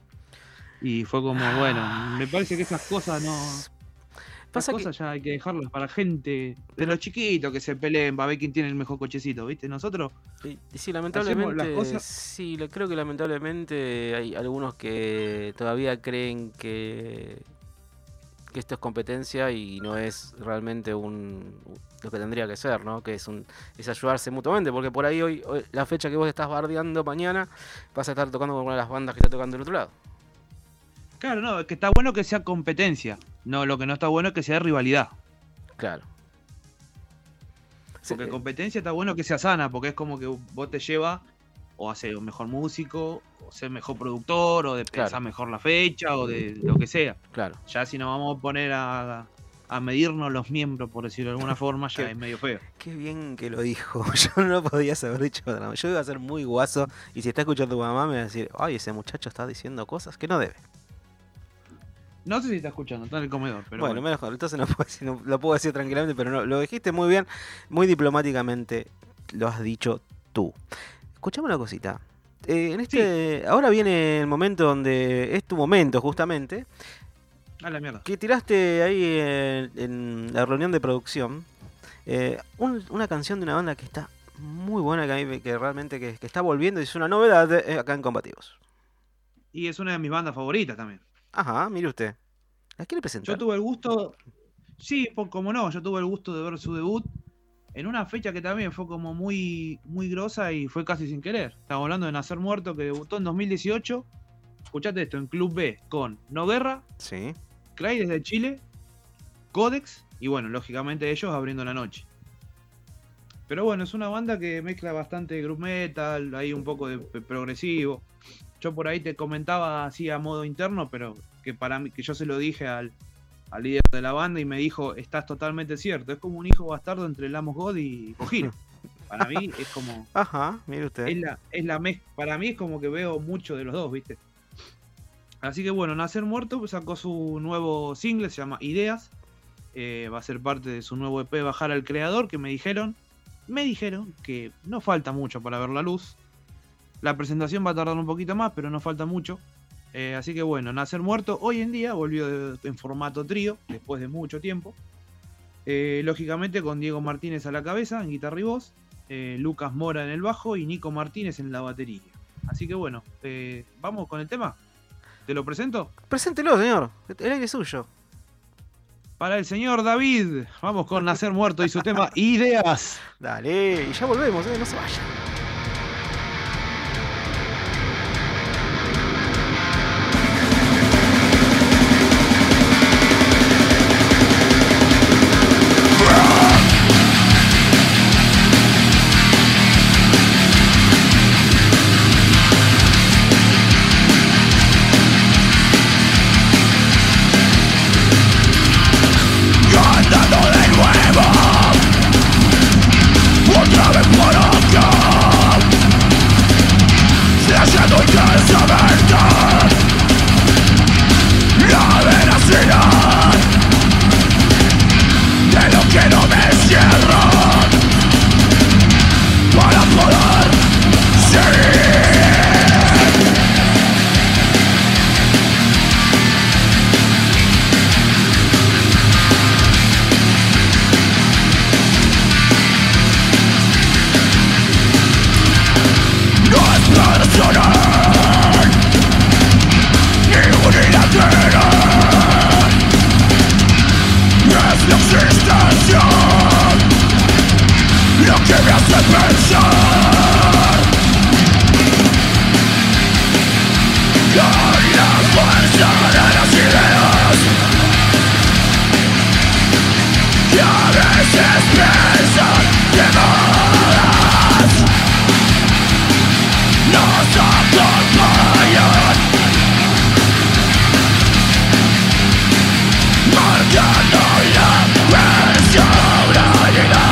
Y fue como, bueno, me parece que esas cosas no... Esas cosas que... ya hay que dejarlas para gente de los chiquitos que se peleen para ver quién tiene el mejor cochecito, ¿viste? Nosotros... Sí, sí lamentablemente, cosas... sí, creo que lamentablemente hay algunos que todavía creen que, que esto es competencia y no es realmente un lo que tendría que ser, ¿no? Que es un es ayudarse mutuamente, porque por ahí hoy, hoy la fecha que vos estás bardeando mañana vas a estar tocando con una de las bandas que está tocando del otro lado. Claro, no, es que está bueno que sea competencia. No, lo que no está bueno es que sea rivalidad. Claro. Porque sí, competencia está bueno que sea sana, porque es como que vos te llevas o a ser un mejor músico, o ser mejor productor, o de pensar claro. mejor la fecha, o de lo que sea. Claro. Ya si nos vamos a poner a, a medirnos los miembros, por decirlo de alguna forma, ya es medio feo. Qué bien que lo dijo. Yo no lo podía haber dicho de otra manera. Yo iba a ser muy guaso, y si está escuchando tu mamá me va a decir, ay, ese muchacho está diciendo cosas que no debe. No sé si está escuchando, está en el comedor. Pero bueno, bueno, mejor, entonces no, puedo decir, no lo puedo decir tranquilamente, pero no, lo dijiste muy bien, muy diplomáticamente lo has dicho tú. Escuchame una cosita. Eh, en este, sí. Ahora viene el momento donde es tu momento, justamente. A la mierda. Que tiraste ahí en, en la reunión de producción eh, un, una canción de una banda que está muy buena, que, a mí, que realmente que, que está volviendo y es una novedad de, acá en Combativos. Y es una de mis bandas favoritas también. Ajá, mire usted. ¿La quiere presentar? Yo tuve el gusto, sí, por, como no, yo tuve el gusto de ver su debut en una fecha que también fue como muy, muy grosa y fue casi sin querer. Estamos hablando de Nacer Muerto, que debutó en dos mil dieciocho. Escuchate esto, en Club B, con No Guerra, sí. Clay desde Chile, Codex, y bueno, lógicamente ellos abriendo la noche. Pero bueno, es una banda que mezcla bastante group metal, hay un poco de progresivo. Yo por ahí te comentaba así a modo interno, pero que para mí, que yo se lo dije al, al líder de la banda y me dijo, estás totalmente cierto, es como un hijo bastardo entre Lamos God y Kojiro. Para mí es como... Ajá, mire usted. Es la, es la mez, para mí es como que veo mucho de los dos, ¿viste? Así que bueno, Nacer Muerto sacó su nuevo single, se llama Ideas. Eh, va a ser parte de su nuevo E P Bajar al Creador, que me dijeron, me dijeron que no falta mucho para ver la luz. La presentación va a tardar un poquito más, pero no falta mucho. Eh, así que bueno, Nacer Muerto hoy en día volvió de, en formato trío, después de mucho tiempo. Eh, lógicamente con Diego Martínez a la cabeza, en guitarra y voz. Eh, Lucas Mora en el bajo y Nico Martínez en la batería. Así que bueno, eh, ¿vamos con el tema? ¿Te lo presento? Preséntelo, señor. El aire es suyo. Para el señor David, vamos con Nacer Muerto y su tema Ideas. Dale, y ya volvemos, eh, no se vayan. Cantando de nuevo. tener ni unilateral. Es la existencia lo que me hace pensar con la fuerza de las ideas que a veces piensan que más nos acompañan, marcando la personalidad.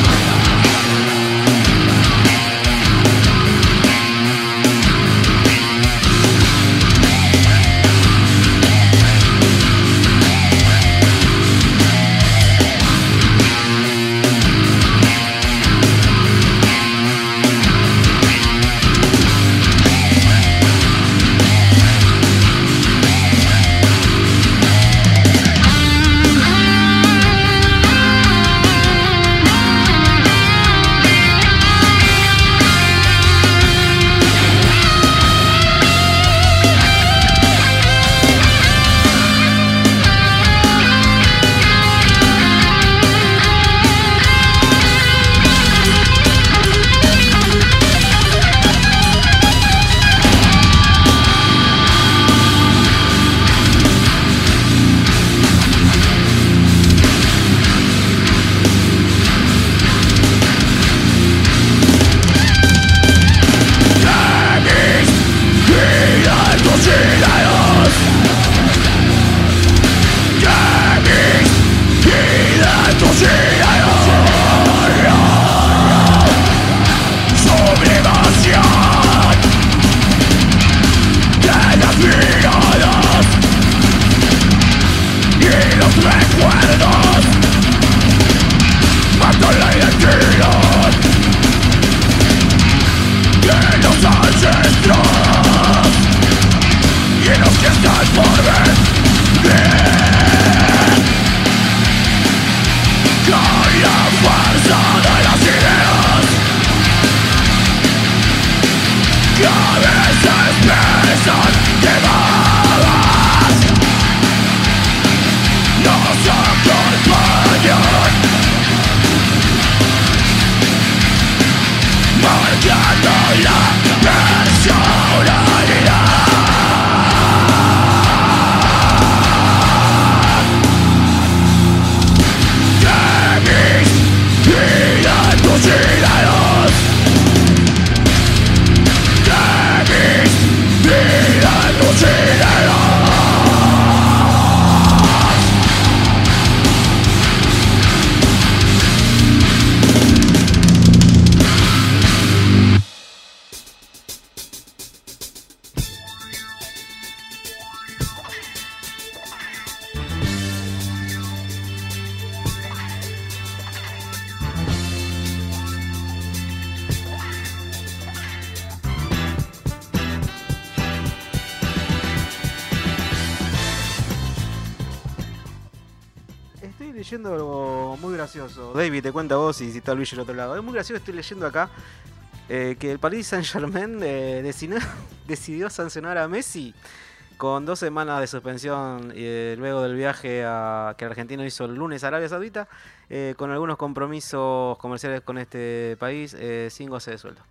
Leyendo algo muy gracioso. David, te cuenta vos y si está Luigi al otro lado. Es muy gracioso, estoy leyendo acá eh, que el Paris Saint-Germain eh, decidió, decidió sancionar a Messi con dos semanas de suspensión eh, luego del viaje a, que el argentino hizo el lunes a Arabia Saudita, eh, con algunos compromisos comerciales con este país, eh, sin goce de sueldo.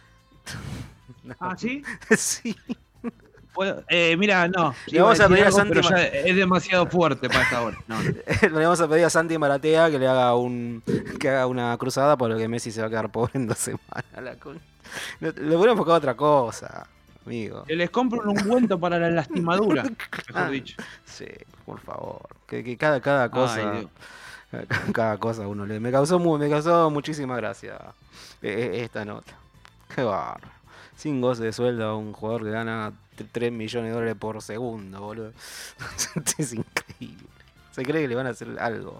No. ¿Ah, sí? Sí. Bueno, eh, mira, no. Le vamos a, a pedir algo, a Santi pero ya es demasiado fuerte para esta hora. No, no. Le vamos a pedir a Santi Maratea que le haga un que haga una cruzada por lo que Messi se va a quedar pobre en dos semanas. La con... Le hubiera enfocado a otra cosa, amigo. Que les compro un ungüento para la lastimadura, mejor ah, dicho. Sí, por favor. Que, que cada, cada cosa. Ay, cada cosa uno le. Me causó muy, me causó muchísima gracia esta nota. Qué barro. Sin goce de sueldo a un jugador que gana tres millones de dólares por segundo, boludo. Es increíble. Se cree que le van a hacer algo.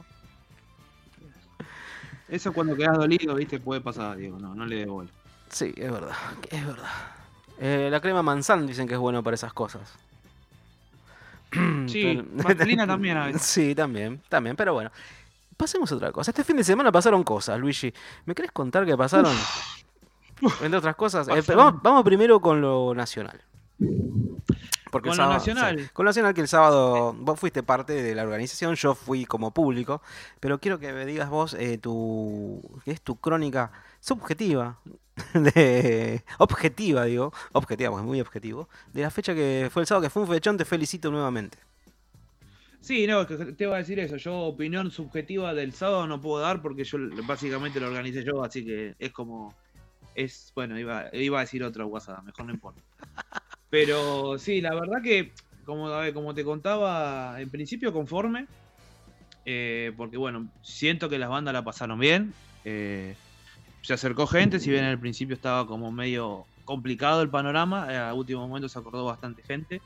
Eso cuando quedas dolido, viste, puede pasar, Diego. No, no le dé bola. Sí, es verdad. Es verdad. Eh, la crema manzana dicen que es bueno para esas cosas. Sí, vaselina también a veces. Sí, también, también, pero bueno. Pasemos a otra cosa. Este fin de semana pasaron cosas, Luigi. ¿Me querés contar qué pasaron? Uf. Entre otras cosas. Eh, Pasó. vamos, vamos primero con lo nacional. Porque Con el lo sábado- nacional. sí, con lo nacional que el sábado vos fuiste parte de la organización, yo fui como público, pero quiero que me digas vos eh, tu que es tu crónica subjetiva, de objetiva digo, objetiva porque es muy objetivo, de la fecha que fue el sábado, que fue un fechón, te felicito nuevamente. Sí, no, que te iba a decir eso. Yo opinión subjetiva del sábado no puedo dar porque yo básicamente lo organicé yo, así que es como... es Bueno, iba, iba a decir otra guasada, mejor no importa. Pero sí, la verdad que, como, a ver, como te contaba, en principio conforme, eh, porque bueno, siento que las bandas la pasaron bien. eh, se acercó gente, si bien al principio estaba como medio complicado el panorama, eh, a último momento se acordó bastante gente.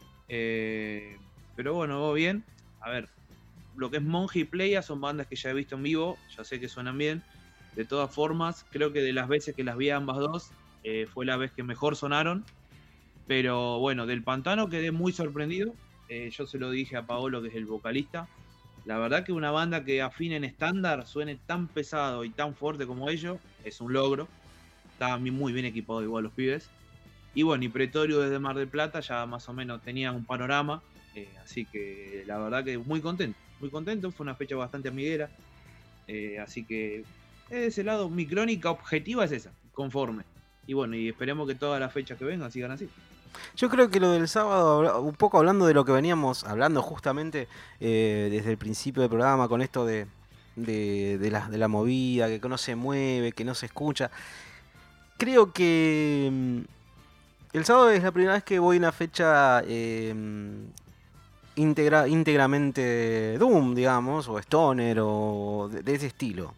Eh, pero bueno, va bien. A ver, lo que es Monje y Playa son bandas que ya he visto en vivo, ya sé que suenan bien. De todas formas, creo que de las veces que las vi a ambas dos, eh, fue la vez que mejor sonaron. Pero bueno, del Pantano quedé muy sorprendido. Eh, yo se lo dije a Paolo, que es el vocalista. La verdad que una banda que afine en estándar suene tan pesado y tan fuerte como ellos, es un logro. Estaban muy bien equipados igual los pibes. Y bueno, y Pretorio desde Mar del Plata ya más o menos tenían un panorama. Eh, así que la verdad que muy contento. Muy contento, fue una fecha bastante amiguera. Eh, así que de ese lado mi crónica objetiva es esa, conforme. Y bueno, y esperemos que todas las fechas que vengan sigan así. Yo creo que lo del sábado, habla- un poco hablando de lo que veníamos hablando justamente eh, desde el principio del programa, con esto de, de, de la, de la movida, que no se mueve, que no se escucha. Creo que mm, el sábado es la primera vez que voy a una fecha eh, íntegra, íntegramente Doom, digamos, o Stoner, o de, de ese estilo.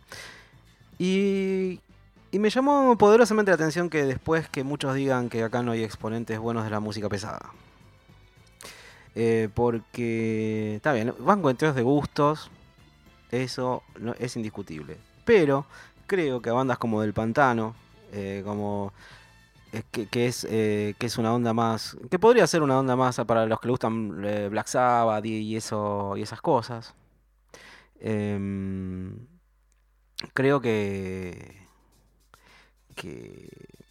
Y, y me llamó poderosamente la atención que después que muchos digan que acá no hay exponentes buenos de la música pesada. Eh, porque, está bien, van cuestiones de gustos, eso no, es indiscutible. Pero creo que a bandas como Del Pantano, eh, como eh, que, que es eh, que es una onda más, que podría ser una onda más para los que le gustan eh, Black Sabbath y, y eso y esas cosas. Em, creo que que,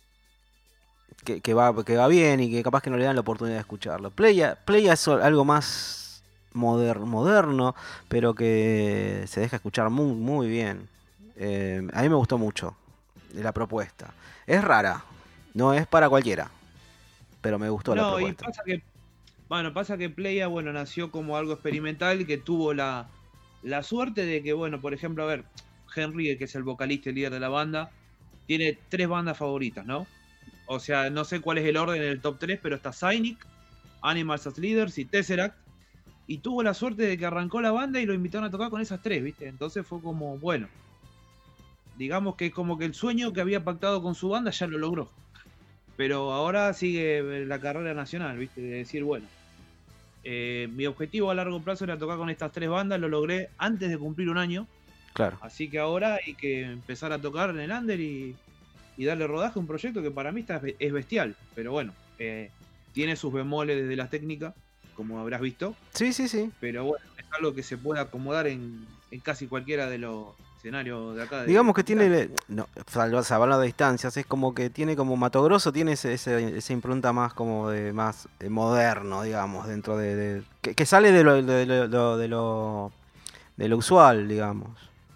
que, que va, que va bien y que capaz que no le dan la oportunidad de escucharlo. Playa, Playa es algo más moder, moderno, pero que se deja escuchar muy, muy bien. Eh, a mí me gustó mucho la propuesta. Es rara, no es para cualquiera, pero me gustó la No, y propuesta. pasa que, bueno, pasa que Playa, bueno, nació como algo experimental que tuvo la, la suerte de que, bueno, por ejemplo, a ver, Henry, que es el vocalista y líder de la banda, tiene tres bandas favoritas, ¿no? O sea, no sé cuál es el orden en el top tres, pero está Cynic, Animals as Leaders y Tesseract. Y tuvo la suerte de que arrancó la banda y lo invitaron a tocar con esas tres, ¿viste? Entonces fue como, bueno, digamos que es como que el sueño que había pactado con su banda ya lo logró. Pero ahora sigue la carrera nacional, ¿viste? De decir, bueno, eh, mi objetivo a largo plazo era tocar con estas tres bandas, lo logré antes de cumplir un año. Claro. Así que ahora hay que empezar a tocar en el under y, y darle rodaje a un proyecto que para mí está, es bestial. Pero bueno, eh, tiene sus bemoles desde la técnica, como habrás visto. Sí, sí, sí. Pero bueno, es algo que se puede acomodar en, en casi cualquiera de los escenarios de acá. De, Digamos que tiene, no, salvando de distancias, es como que tiene como Mato Grosso, tiene ese, ese, esa impronta más como de más eh, moderno, digamos, dentro de, de que, que sale de lo, de, lo, de, lo, de lo de lo usual, digamos.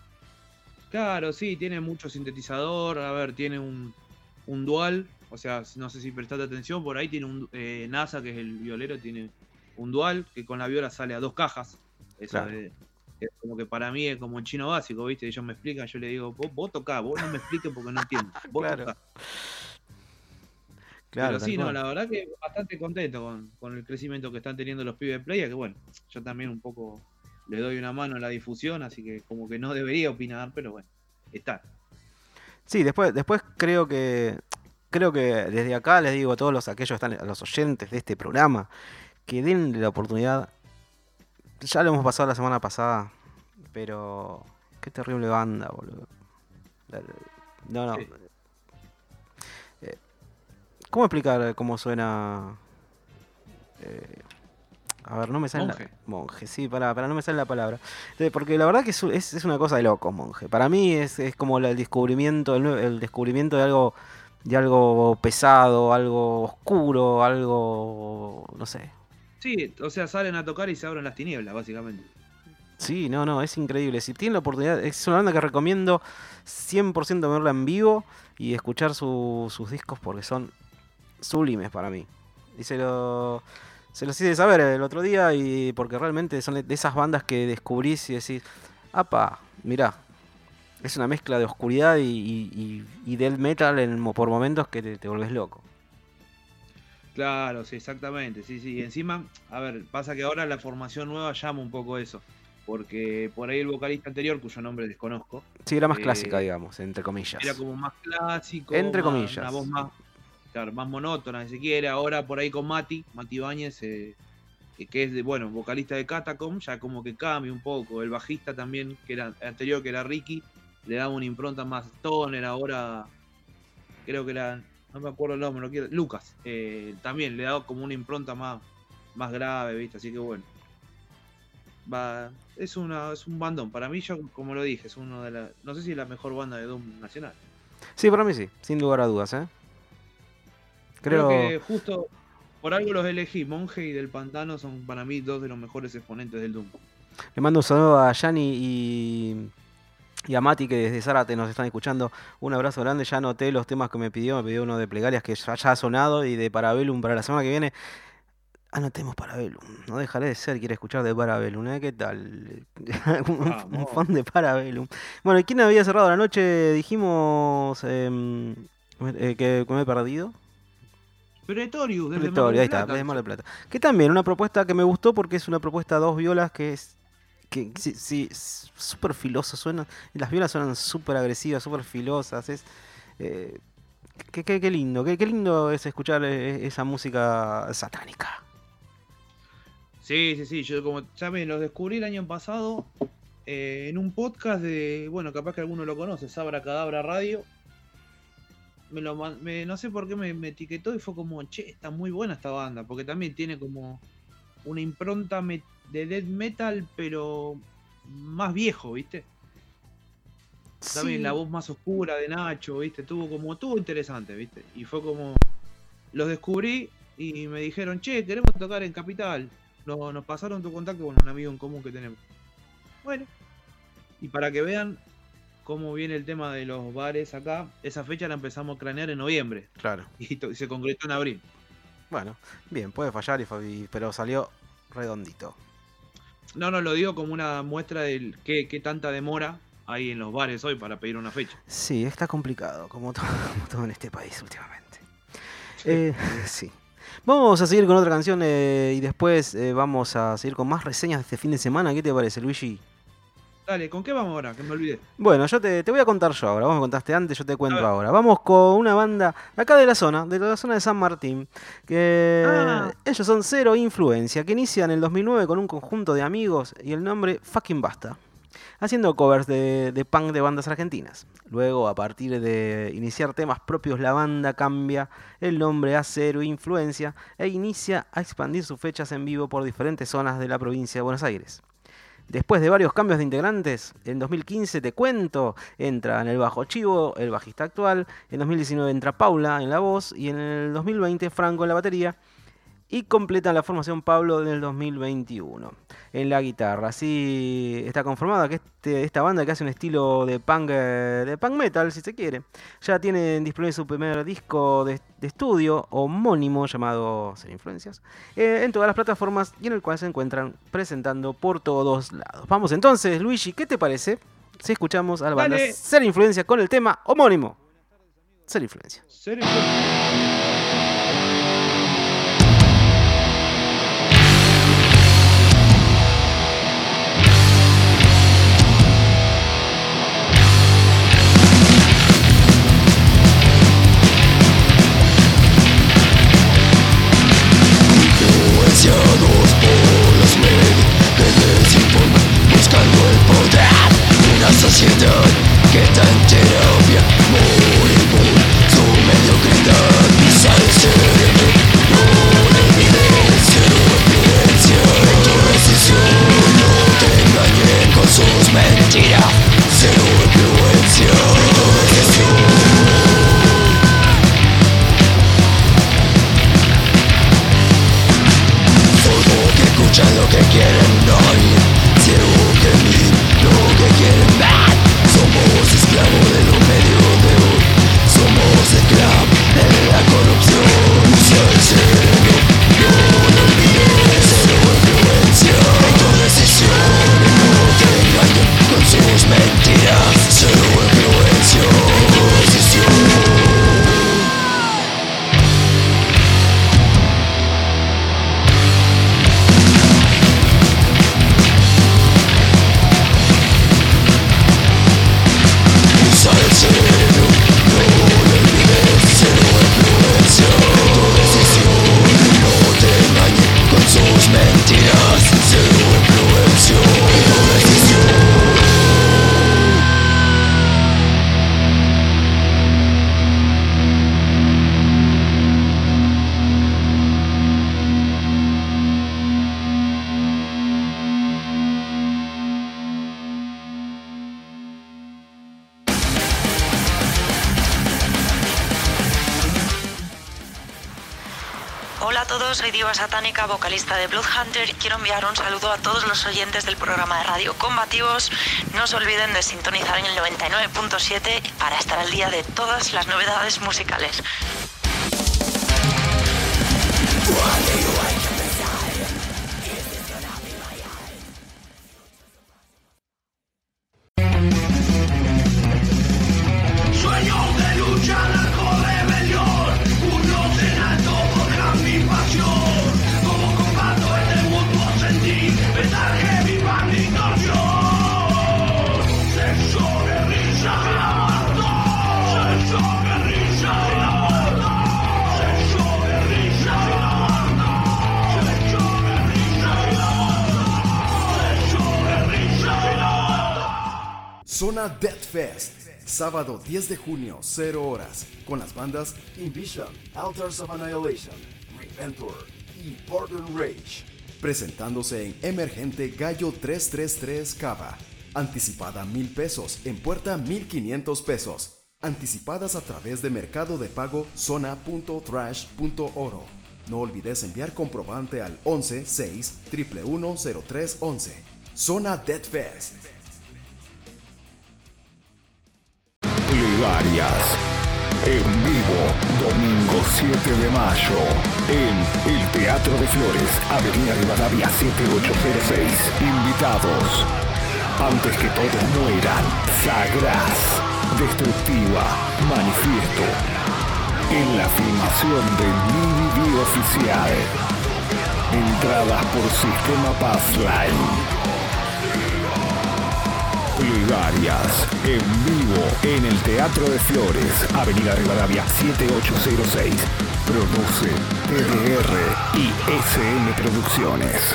Claro, sí, tiene mucho sintetizador, a ver, tiene un, un dual, o sea, no sé si prestaste atención, por ahí tiene un eh, NASA, que es el violero, tiene un dual, que con la viola sale a dos cajas. Eso Claro. es, es como que para mí es como en chino básico, ¿viste? Ellos me explican, yo le digo, vos, vos tocá, vos no me expliques porque no entiendo, vos Claro. tocá. Claro, Pero tal sí, no, cual. la verdad que bastante contento con, con el crecimiento que están teniendo los pibes de Playa, que bueno, yo también un poco le doy una mano en la difusión, así que como que no debería opinar, pero bueno, está. Sí, después, después creo que creo que desde acá les digo a todos los aquellos que están, a los oyentes de este programa, que den la oportunidad. Ya lo hemos pasado la semana pasada, pero qué terrible banda, boludo. No, no. Sí. Eh, ¿Cómo explicar cómo suena? Eh, a ver, no me sale Monje. la... Monje, sí, para, para no me sale la palabra. Eh, Porque la verdad que es, es, es una cosa de locos, Monje. Para mí es, es como la- el descubrimiento, el, nue- el descubrimiento de algo de algo pesado, algo oscuro, algo, no sé. Sí, o sea, salen a tocar y se abren las tinieblas, básicamente. Sí, no, no, es increíble. Si tienen la oportunidad, es una banda que recomiendo cien por ciento verla en vivo y escuchar su- sus discos porque son sublimes para mí. Y se lo, se los hice saber el otro día y porque realmente son de esas bandas que descubrís y decís, apa, mirá, es una mezcla de oscuridad y, y, y, y death metal en, mo- por momentos que te, te volvés loco. Claro, sí, exactamente, sí, sí. Encima, a ver, pasa que ahora la formación nueva llama un poco eso, porque por ahí el vocalista anterior, cuyo nombre desconozco, Sí, era más eh, clásica, digamos, entre comillas. era como más clásico, Entre más- comillas. una voz más, claro, más monótona, si quiere. Ahora por ahí con Mati, Mati Báñez, eh, que, que es de, bueno, vocalista de Catacomb, ya como que cambia un poco. El bajista también, que era anterior, que era Ricky, le daba una impronta más stoner. Ahora creo que era, no me acuerdo el nombre, no quiero, Lucas, eh, también le daba como una impronta más, más grave, ¿viste? Así que bueno. Va, es una es un bandón. Para mí, yo como lo dije, es uno de la, no sé si es la mejor banda de Doom nacional. Sí, para mí sí, sin lugar a dudas, ¿eh? Creo, Creo, que justo por algo los elegí. Monje y Del Pantano son para mí dos de los mejores exponentes del Doom. le mando un saludo a Yanni y, y a Mati que desde Zárate nos están escuchando. Un abrazo grande, ya anoté los temas que me pidió, me pidió uno de Plegarias que ya, ya ha sonado y de Parabellum para la semana que viene. Anotemos Parabellum, no dejaré de ser, quiere escuchar de Parabellum, ¿eh? ¿Qué tal? un, un fan de Parabellum. Bueno, ¿y quién había cerrado la noche? Dijimos em, eh, que, que me he perdido. Pretorius, desde Mar Pretorio, del ahí está, Plata. desde Mar del Plata. Que también una propuesta que me gustó porque es una propuesta a dos violas que es que sí, sí, es súper filosa, suena, las violas suenan súper agresivas, súper filosas, es eh, qué, qué- qué lindo, qué, qué lindo es escuchar eh, esa música satánica. Sí, sí, sí. Yo como ya me los descubrí el año pasado eh, en un podcast de, bueno, capaz que alguno lo conoce, Sabra Cadabra Radio. Me lo, man- me- no sé por qué me, me etiquetó y fue como, che, está muy buena esta banda, porque también tiene como una impronta me- de death metal, pero más viejo, ¿viste? También Sí. la voz más oscura de Nacho, ¿viste? Tuvo como, tuvo interesante, ¿viste? Y fue como, los descubrí y me dijeron, che, queremos tocar en Capital. No- nos pasaron tu contacto con un amigo en común que tenemos. Bueno, y para que vean cómo viene el tema de los bares acá, esa fecha la empezamos a cranear en noviembre. Claro. Y to- y se concretó en abril. Bueno, bien, puede fallar, y fa- y- pero salió redondito. No, no, lo digo como una muestra de qué, qué tanta demora hay en los bares hoy para pedir una fecha. Sí, está complicado, como todo, como todo en este país últimamente. Eh, sí. Vamos a seguir con otra canción eh, y después eh, vamos a seguir con más reseñas de este fin de semana. ¿Qué te parece, Luigi? Dale, ¿con qué vamos ahora? Que me olvidé. Bueno, yo te, te voy a contar yo ahora. Vos me contaste antes, yo te cuento ver. ahora. Vamos con una banda de acá de la zona, de la zona de San Martín, que Ah. ellos son Cero Influencia, que inician en el dos mil nueve con un conjunto de amigos y el nombre Fucking Basta, haciendo covers de, de punk de bandas argentinas. Luego, a partir de iniciar temas propios, la banda cambia el nombre a Cero Influencia e inicia a expandir sus fechas en vivo por diferentes zonas de la provincia de Buenos Aires. Después de varios cambios de integrantes, en dos mil quince, te cuento, entra en el bajo Chivo, el bajista actual, en dos mil diecinueve entra Paula en la voz y en el dos mil veinte Franco en la batería y completa la formación Pablo en el dos mil veintiuno en la guitarra. Así está conformada que este, esta banda que hace un estilo de punk, eh, de punk metal, si se quiere, ya tiene disponible su primer disco de, de estudio homónimo llamado Cero Influencias eh, en todas las plataformas y en el cual se encuentran presentando por todos lados. Vamos entonces, Luigi, ¿qué te parece si escuchamos a la banda Dale. Cero Influencia con el tema homónimo? Cero Influencia. Cero Influencia. Influenciados por los medios que desinforman, buscando el poder. Una sociedad que está en terapia, moribunda, su mediocridad. Hola a todos, soy Diva Satánica, vocalista de Bloodhunter y quiero enviar un saludo a todos los oyentes del programa de radio Combativos. No se olviden de sintonizar en el noventa y nueve punto siete para estar al día de todas las novedades musicales. Sueño de lucha, narco-rebelión, puños en alto forjan mi pasión. Como combato este mundo sentí, pensar que viva mi torsión. Sexo, guerrilla, sin aborto. Sexo, guerrilla, sin aborto. Sexo, guerrilla, sin aborto. Sexo, guerrilla, sin aborto. Sexo, guerrilla, sin aborto. Zona Death Fest. Sábado diez de junio, cero horas, con las bandas Invision, Altars of Annihilation, Reventor y Border Rage. Presentándose en Emergente Gallo trescientos treinta y tres Cava. Anticipada mil pesos, en puerta mil quinientos pesos. Anticipadas a través de Mercado de Pago zona punto thrash punto oro. No olvides enviar comprobante al once seis uno uno uno cero tres once. Zona Death Fest. Plegarias. En vivo, domingo siete de mayo, en el Teatro de Flores, Avenida Rivadavia siete ocho cero seis. Invitados. Antes que todos mueran, Sagraz, Destructiva, Manifiesto. En la filmación del D V D oficial. Entradas por Sistema Passline. Plegarias, en vivo, en el Teatro de Flores, Avenida Rivadavia siete ocho cero seis. Produce T D R y S M Producciones.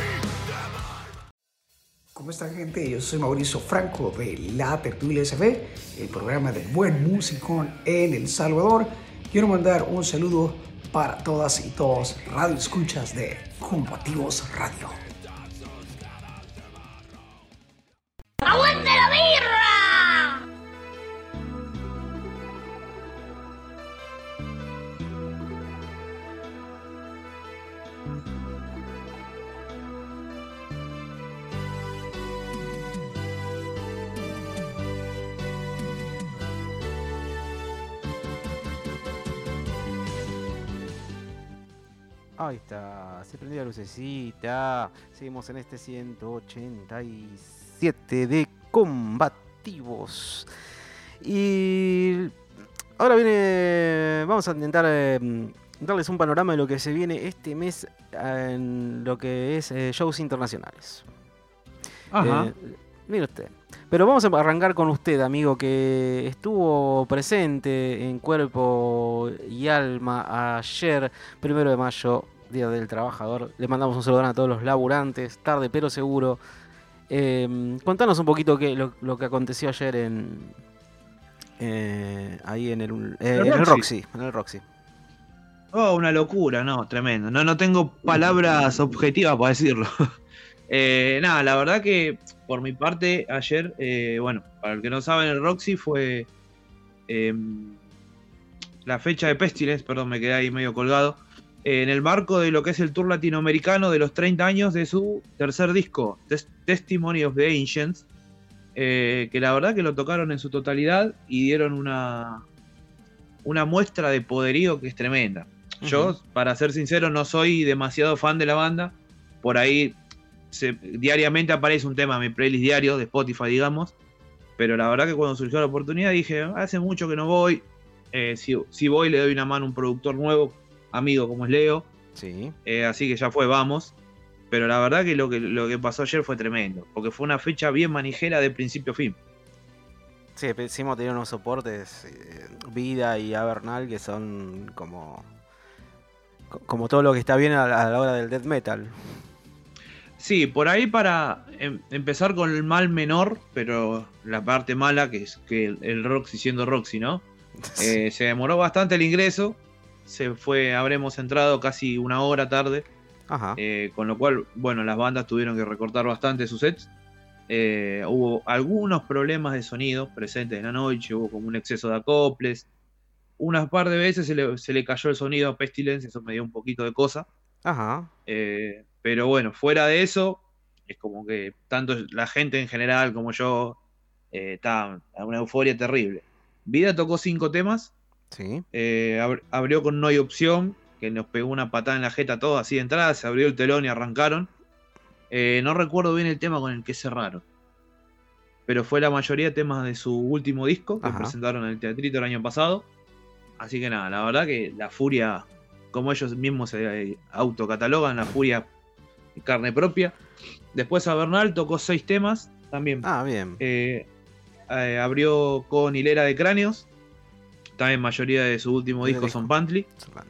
¿Cómo están, gente? Yo soy Mauricio Franco de La Tertulia S F, el programa de buen musicón en El Salvador. Quiero mandar un saludo para todas y todos radio escuchas de Combativos Radio. ¡Aguante la birra! Ahí está, se prendió la lucecita. Seguimos en este ciento ochenta y siete de Combativos. Y ahora viene, vamos a intentar eh, darles un panorama de lo que se viene este mes en lo que es eh, shows internacionales. Ajá. Eh, mire usted. Pero vamos a arrancar con usted, amigo, que estuvo presente en cuerpo y alma ayer, primero de mayo, Día del Trabajador. Le mandamos un saludo a todos los laburantes, tarde pero seguro. Eh, contanos un poquito qué, lo, lo que aconteció ayer en eh, ahí en el, eh, el, en el Roxy. Roxy, en el Roxy. Oh, una locura, no, tremendo. No, no tengo palabras objetivas para decirlo. eh, nada, la verdad que por mi parte ayer, eh, bueno, para el que no saben, el Roxy fue eh, la fecha de Pestilence, perdón, me quedé ahí medio colgado, eh, en el marco de lo que es el tour latinoamericano de los treinta años de su tercer disco, Tes- Testimony of the Ancients, eh, que la verdad que lo tocaron en su totalidad y dieron una, una muestra de poderío que es tremenda. Yo, Ujú. para ser sincero, no soy demasiado fan de la banda. Por ahí se- diariamente aparece un tema en mi playlist diario de Spotify, digamos. Pero la verdad que cuando surgió la oportunidad dije, hace mucho que no voy. Eh, si, si voy le doy una mano a un productor nuevo, amigo como es Leo. Sí. Eh, así que ya fue, vamos. Pero la verdad que lo, que lo que pasó ayer fue tremendo. Porque fue una fecha bien manijera de principio a fin. Sí, encima tener unos soportes, eh, Vida y Avernal, que son como co- como todo lo que está bien a la, a la hora del death metal. Sí, por ahí para em- empezar con el mal menor, pero la parte mala, que es que el, el Roxy siendo Roxy, ¿no? Eh, se demoró bastante el ingreso, se fue, habremos entrado casi una hora tarde, Ajá. eh, con lo cual, bueno, las bandas tuvieron que recortar bastante sus sets. Eh, hubo algunos problemas de sonido presentes en la noche, hubo como un exceso de acoples. Unas par de veces se le, se le cayó el sonido a Pestilence, eso me dio un poquito de cosa. Ajá. Eh, pero bueno, fuera de eso, es como que tanto la gente en general como yo eh, está en una euforia terrible. Vida tocó cinco temas. Sí. Eh, ab- abrió con No Hay Opción, que nos pegó una patada en la jeta a todos así de entrada. Se abrió el telón y arrancaron. Eh, no recuerdo bien el tema con el que cerraron, pero fue la mayoría de temas de su último disco que Ajá. presentaron en el Teatrito el año pasado. Así que nada, la verdad que la furia, como ellos mismos se autocatalogan, la furia de carne propia. Después Avernal tocó seis temas también. Ah, bien. Eh, eh, abrió con Hilera de Cráneos. También mayoría de su último Primer disco disco. son Pantley.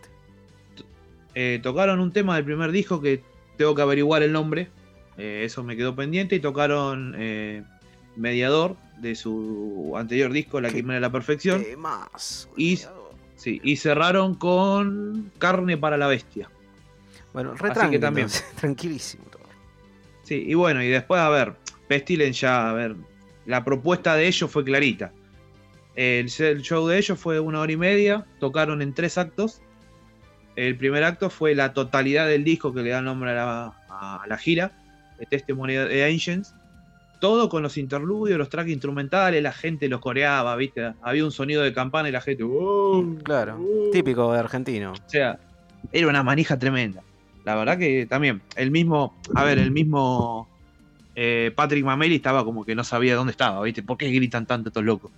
Eh, tocaron un tema del primer disco que tengo que averiguar el nombre. Eh, eso me quedó pendiente. Y tocaron eh, Mediador de su anterior disco, La Quimera de la Perfección. Más. Y, sí, y cerraron con Carne para la Bestia. Bueno, re Así tranqui, que también. entonces, tranquilísimo todo. Sí, y bueno, y después, a ver, Pestilence ya, a ver, la propuesta de ellos fue clarita. El, el show de ellos fue una hora y media, tocaron en tres actos. El primer acto fue la totalidad del disco que le da nombre a la, a la gira, The Testimony of the Ancients. Todo con los interludios, los tracks instrumentales, la gente los coreaba, ¿viste? Había un sonido de campana y la gente... "Oh". Claro, típico de argentino. O sea, era una manija tremenda. La verdad que también, el mismo, a ver, el mismo eh, Patrick Mameli estaba como que no sabía dónde estaba, ¿viste? ¿Por qué gritan tanto estos locos?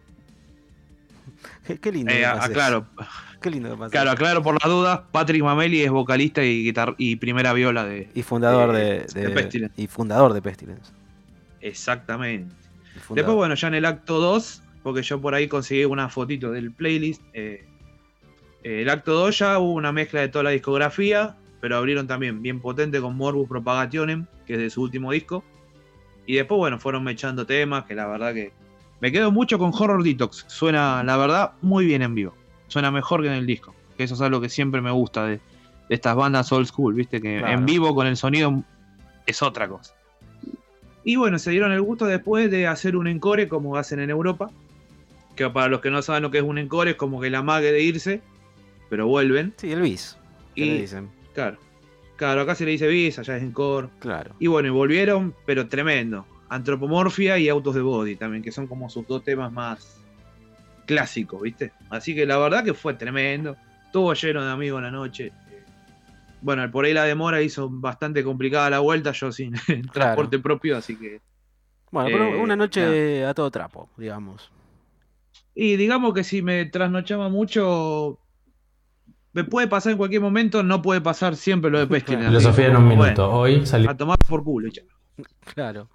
Qué, qué lindo. Eh, que pase aclaro, eso. Qué lindo que pase claro, eso. aclaro por las dudas, Patrick Mameli es vocalista y, guitar y primera viola de... Y fundador de- de, de de- Pestilence. Y fundador de Pestilence. Exactamente. Y fundador. Después, bueno, ya en el acto dos, porque yo por ahí conseguí una fotito del playlist, eh, eh, el acto dos ya hubo una mezcla de toda la discografía, pero abrieron también bien potente con Morbus Propagationem, que es de su último disco. Y después, bueno, fueron echando temas, que la verdad que... Me quedo mucho con Horror Detox. Suena, la verdad, muy bien en vivo. Suena mejor que en el disco. Que eso es algo que siempre me gusta de, de estas bandas old school, ¿viste? Que Claro. en vivo con el sonido es otra cosa. Y bueno, se dieron el gusto después de hacer un encore como hacen en Europa. Que para los que no saben lo que es un encore, es como que la mague de irse, pero vuelven. Sí, el bis. ¿Qué Y, le dicen? Claro. Claro, acá se le dice bis, allá es encore. Claro. Y bueno, y volvieron, pero tremendo. Antropomorfia y Autos de Body también, que son como sus dos temas más clásicos, ¿viste? Así que la verdad que fue tremendo. Estuvo lleno de amigos la noche. Bueno, por ahí la demora hizo bastante complicada la vuelta, yo sin el transporte propio, así que... Bueno, pero eh, una noche nada. a todo trapo, digamos. Y digamos que si me trasnochaba mucho, me puede pasar en cualquier momento, no puede pasar siempre lo de Pestilence. Filosofía en un minuto. Bueno, Hoy salió. a tomar por culo, ya. Claro.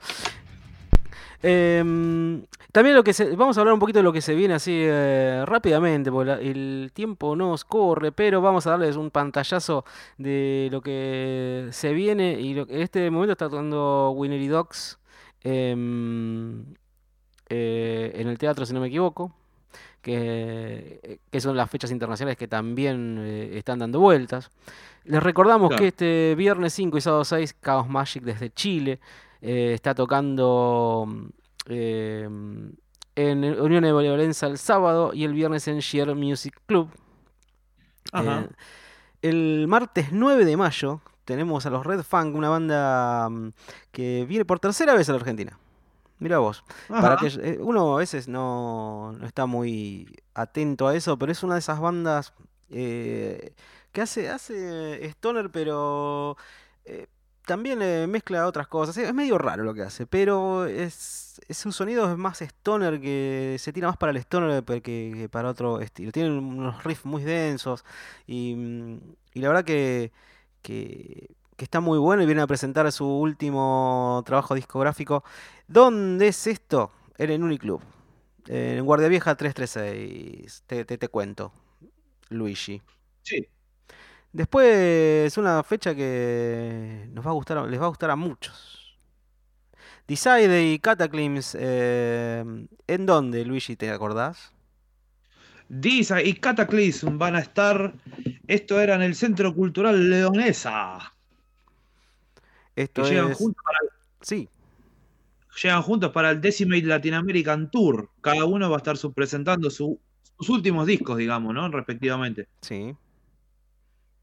Em, también lo que se, vamos a hablar un poquito de lo que se viene así eh, rápidamente, porque la- el tiempo nos corre, pero vamos a darles un pantallazo de lo que se viene. Y lo, en este momento está tocando Winery Dogs em, eh, en el teatro, si no me equivoco, que, que son las fechas internacionales que también eh, están dando vueltas. Les recordamos Claro. que este viernes cinco y sábado seis, Chaos Magic desde Chile eh, está tocando eh, en el Unión de Bolívarense el sábado y el viernes en Sheer Music Club. Ajá. Eh, el martes nueve de mayo tenemos a los Red Funk, una banda mm, que viene por tercera vez a la Argentina. Mira vos. Para Ajá. que, eh, uno a veces no, no está muy atento a eso, pero es una de esas bandas eh, que hace, hace stoner, pero eh, también le mezcla otras cosas. Es medio raro lo que hace, pero es, es su sonido es más stoner, que se tira más para el stoner que, que para otro estilo. Tienen unos riffs muy densos y, mm, y la verdad que, que, que está muy bueno y viene a presentar su último trabajo discográfico. ¿Dónde es esto? En el Uniclub. En Guardia Vieja trescientos treinta y seis. Te, te, te cuento, Luigi. Sí. Después, una fecha que nos va a gustar, les va a gustar a muchos. Decide y Cataclysms, eh, ¿en dónde, Luigi, te acordás? Disa y Cataclysm van a estar. Esto era en el Centro Cultural Leonesa. Esto que llegan es... juntos para el, Sí. llegan juntos para el Decimate Latin American Tour. Cada uno va a estar presentando su, sus últimos discos, digamos, ¿no? Respectivamente. Sí.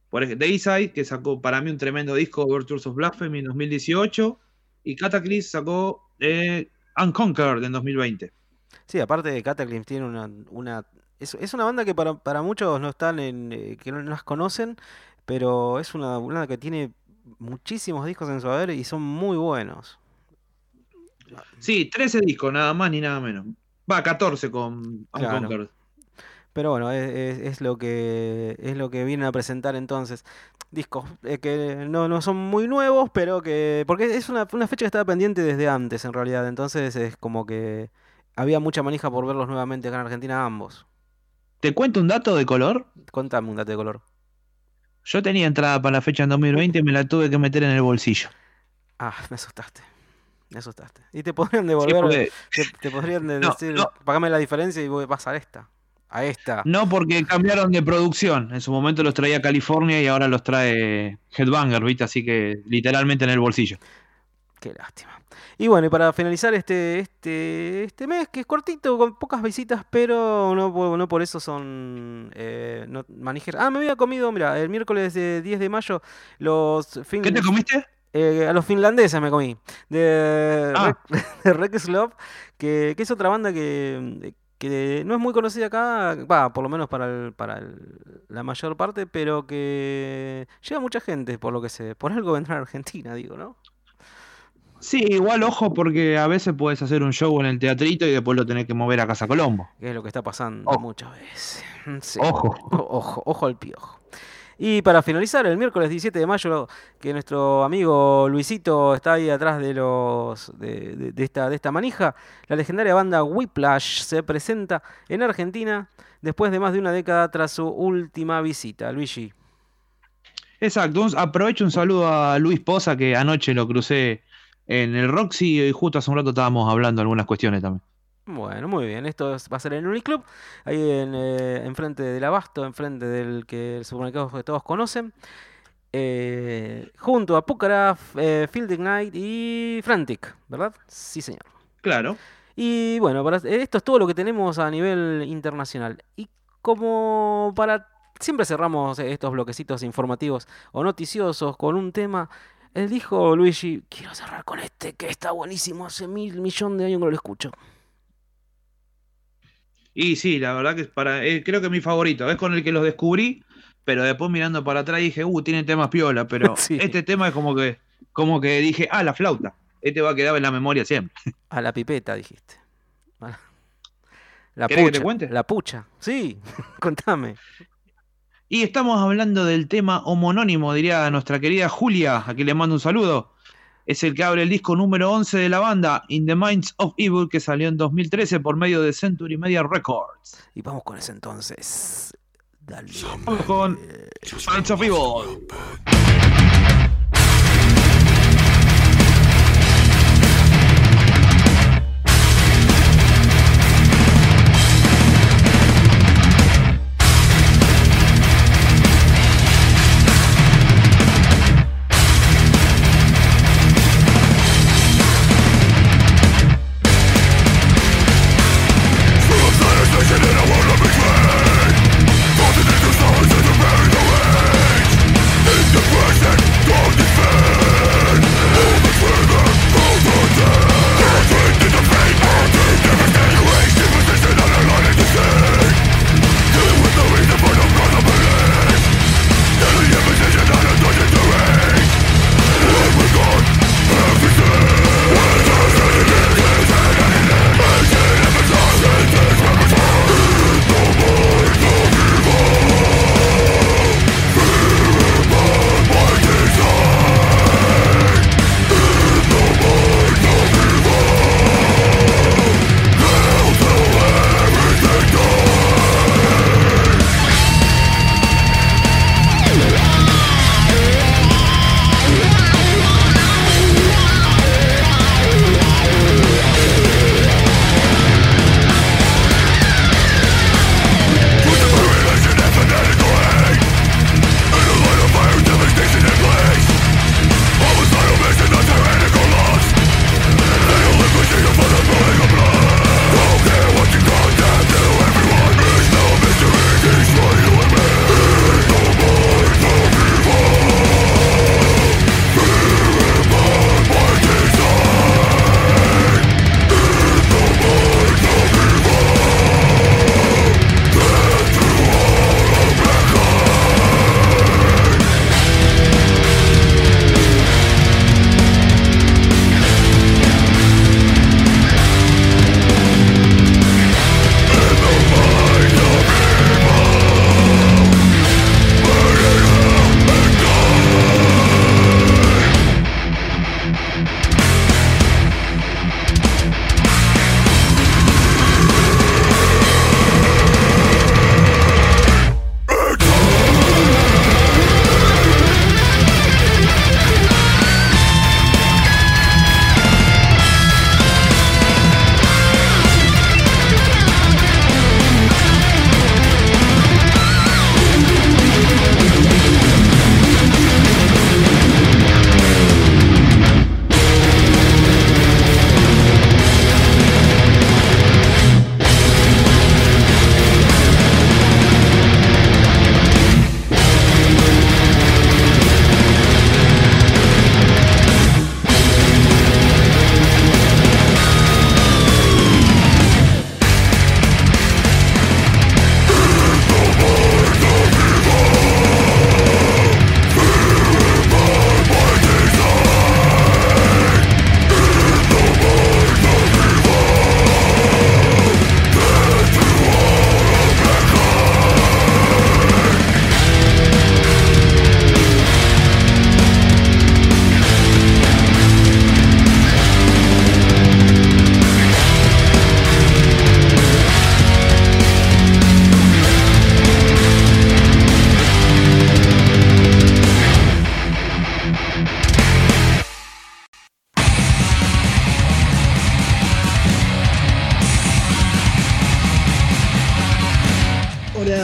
Por ejemplo, Dayside, que sacó para mí un tremendo disco, Overtures of Blasphemy en dos mil dieciocho, y Cataclysm sacó eh, Unconquered en dos mil veinte. Sí, aparte de Cataclysm tiene una... una es, es una banda que para, para muchos no están en... Eh, que no, no las conocen, pero es una banda que tiene muchísimos discos en su haber y son muy buenos. Sí, trece discos, nada más ni nada menos. Va, catorce con Unconquered. Claro. Pero bueno, es, es, es lo que es lo que vienen a presentar entonces. Discos eh, que no, no son muy nuevos, pero que... Porque es una, una fecha que estaba pendiente desde antes, en realidad. Entonces es como que había mucha manija por verlos nuevamente acá en Argentina, ambos. ¿Te cuento un dato de color? Contame un dato de color. Yo tenía entrada para la fecha en dos mil veinte y me la tuve que meter en el bolsillo. Ah, me asustaste. Me asustaste. Y te podrían devolver... Sí, te, te podrían de no, decir, no. pagame la diferencia y vos vas a esta. A esta. No, porque cambiaron de producción. En su momento los traía California y ahora los trae Headbanger, ¿viste? Así que literalmente en el bolsillo. Qué lástima. Y bueno, y para finalizar este este este mes, que es cortito, con pocas visitas, pero no, no por eso son eh, no, manijers. Ah, me había comido, mira, el miércoles de diez de mayo, los... Fin... ¿Qué te comiste? Eh, a los finlandeses me comí. De, ah. de Rex Love, que, que es otra banda que... que no es muy conocida acá, va, por lo menos para el, para el, la mayor parte, pero que llega mucha gente, por lo que sé. Por algo vendrá a Argentina, digo, ¿no? Sí, igual ojo, porque a veces puedes hacer un show en el teatrito y después lo tenés que mover a Casa Colombo. Que es lo que está pasando oh. muchas veces. Sí. Ojo. O, ojo, ojo al piojo. Y para finalizar, el miércoles diecisiete de mayo, que nuestro amigo Luisito está ahí atrás de los de, de, de, esta, de esta manija, la legendaria banda Whiplash se presenta en Argentina después de más de una década tras su última visita. Luigi. Exacto, aprovecho un saludo a Luis Poza, que anoche lo crucé en el Roxy y justo hace un rato estábamos hablando de algunas cuestiones también. Bueno, muy bien. Esto va a ser en el Uniclub, ahí en eh, enfrente del Abasto, enfrente del que el supermercado que todos conocen, eh, junto a Pucaraf, eh, Field Ignite y Frantic, ¿verdad? Sí, señor. Claro. Y bueno, para, esto es todo lo que tenemos a nivel internacional. Y como para siempre cerramos estos bloquecitos informativos o noticiosos con un tema, él dijo, Luigi, quiero cerrar con este que está buenísimo, hace mil millón de años que no lo escucho. Y sí, la verdad que es para, eh, creo que es mi favorito, es con el que los descubrí, pero después mirando para atrás dije, uh, tiene temas piola, pero sí. Este tema es como que, como que dije, ah, la flauta, este va a quedar en la memoria siempre. A la pipeta dijiste. La ¿Querés pucha, que te cuente? La pucha, sí, contame. Y estamos hablando del tema homonónimo, diría nuestra querida Julia, a quien le mando un saludo. Es el que abre el disco número once de la banda, In the Minds of Evil, que salió en dos mil trece por medio de Century Media Records. Y vamos con ese entonces. Dale. Vamos con Minds of Evil. Person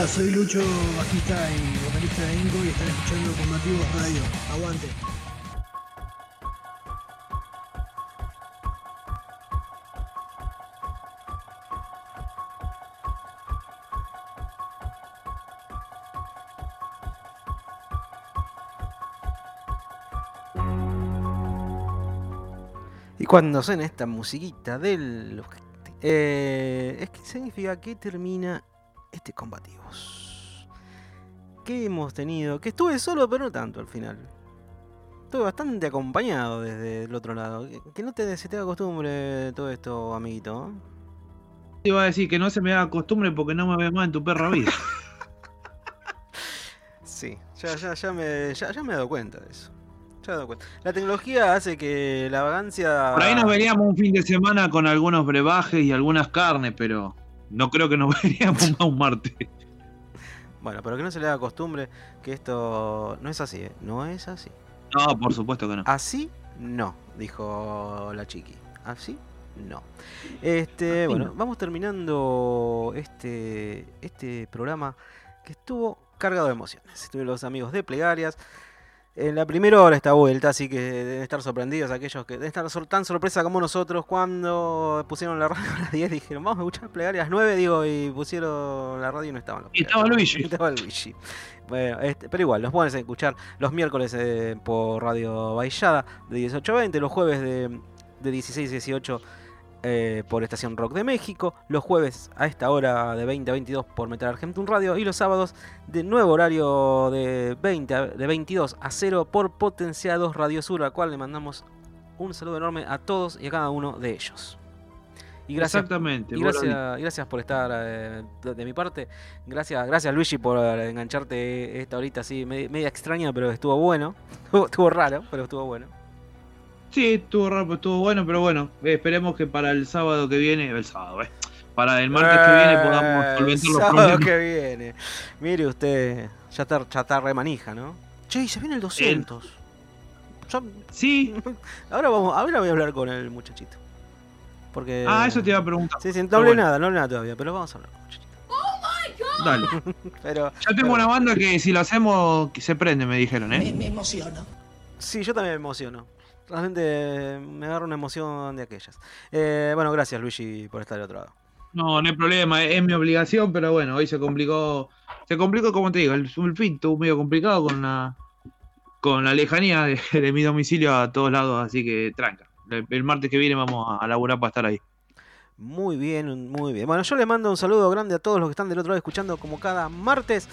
Hola, soy Lucho, bajista y vocalista de Inco y están escuchando Combativos Radio. Aguante. Y cuando suena esta musiquita del... Eh, es que significa que termina este Combativos. Que hemos tenido... Que estuve solo, pero no tanto al final. Estuve bastante acompañado desde el otro lado. Que, que no te, se te haga costumbre todo esto, amiguito. Te iba a decir que no se me haga costumbre porque no me ve más en tu perra vida. Sí, ya, ya, ya, me, ya, ya me he dado cuenta de eso. Ya me he dado cuenta. La tecnología hace que la vagancia... Por ahí nos veríamos un fin de semana con algunos brebajes y algunas carnes, pero no creo que nos veríamos más un martes. Bueno, pero que no se le haga costumbre que esto no es así, ¿eh? No es así. No, por supuesto que no. Así no, dijo la chiqui. Así no. Este, Así bueno, no. vamos terminando este, este programa que estuvo cargado de emociones. Estuvieron los amigos de Plegarias. En la primera hora esta vuelta, así que deben estar sorprendidos aquellos que deben estar sor- tan sorpresa como nosotros cuando pusieron la radio a las diez. Dijeron, vamos a escuchar Plegarias a las nueve, digo, y pusieron la radio y no estaban los Y estaba Luigi. Estaba Luigi. Bueno, este, pero igual, los pueden escuchar los miércoles eh, por Radio Baillada de dieciocho a veinte, los jueves de, de dieciséis a dieciocho eh, por Estación Rock de México, los jueves a esta hora de veinte a veintidós por Metal Argentum Radio y los sábados de nuevo horario de, veinte a, de veintidós a cero por Potenciados Radio Sur, al cual le mandamos un saludo enorme a todos y a cada uno de ellos. Y gracias, Exactamente. y vos lo gracias, y gracias por estar eh, de, de mi parte. Gracias, gracias Luigi por engancharte esta horita así, media, media extraña, pero estuvo bueno. Estuvo, estuvo raro, pero estuvo bueno. Sí, estuvo raro, estuvo bueno, pero bueno, eh, esperemos que para el sábado que viene, el sábado, eh, para el martes que viene podamos Eh, solventar los sábado problemas. que viene. Mire usted, ya está, ya está re manija, ¿no? Che, y se viene el doscientos. Ya- Sí. Ahora vamos, ahora voy a hablar con el muchachito. Porque... Ah, eso te iba a preguntar. Sí, sí, no Pero hablé bueno. nada, no hablé nada todavía, pero vamos a hablar con el muchachito. Dale. Pero, Ya tengo una banda que si lo hacemos que se prende, me dijeron, Me, ¿eh? me emociona. Sí, yo también me emociono. Realmente me agarra una emoción de aquellas. Eh, bueno, gracias Luigi por estar del otro lado. No, no hay problema, es mi obligación, pero bueno, hoy se complicó, se complicó como te digo, el, el fin estuvo medio complicado con la, con la lejanía de, de mi domicilio a todos lados, así que tranca. El, el martes que viene vamos a, a laburar para estar ahí. Muy bien, muy bien. Bueno, yo les mando un saludo grande a todos los que están del otro lado escuchando como cada martes.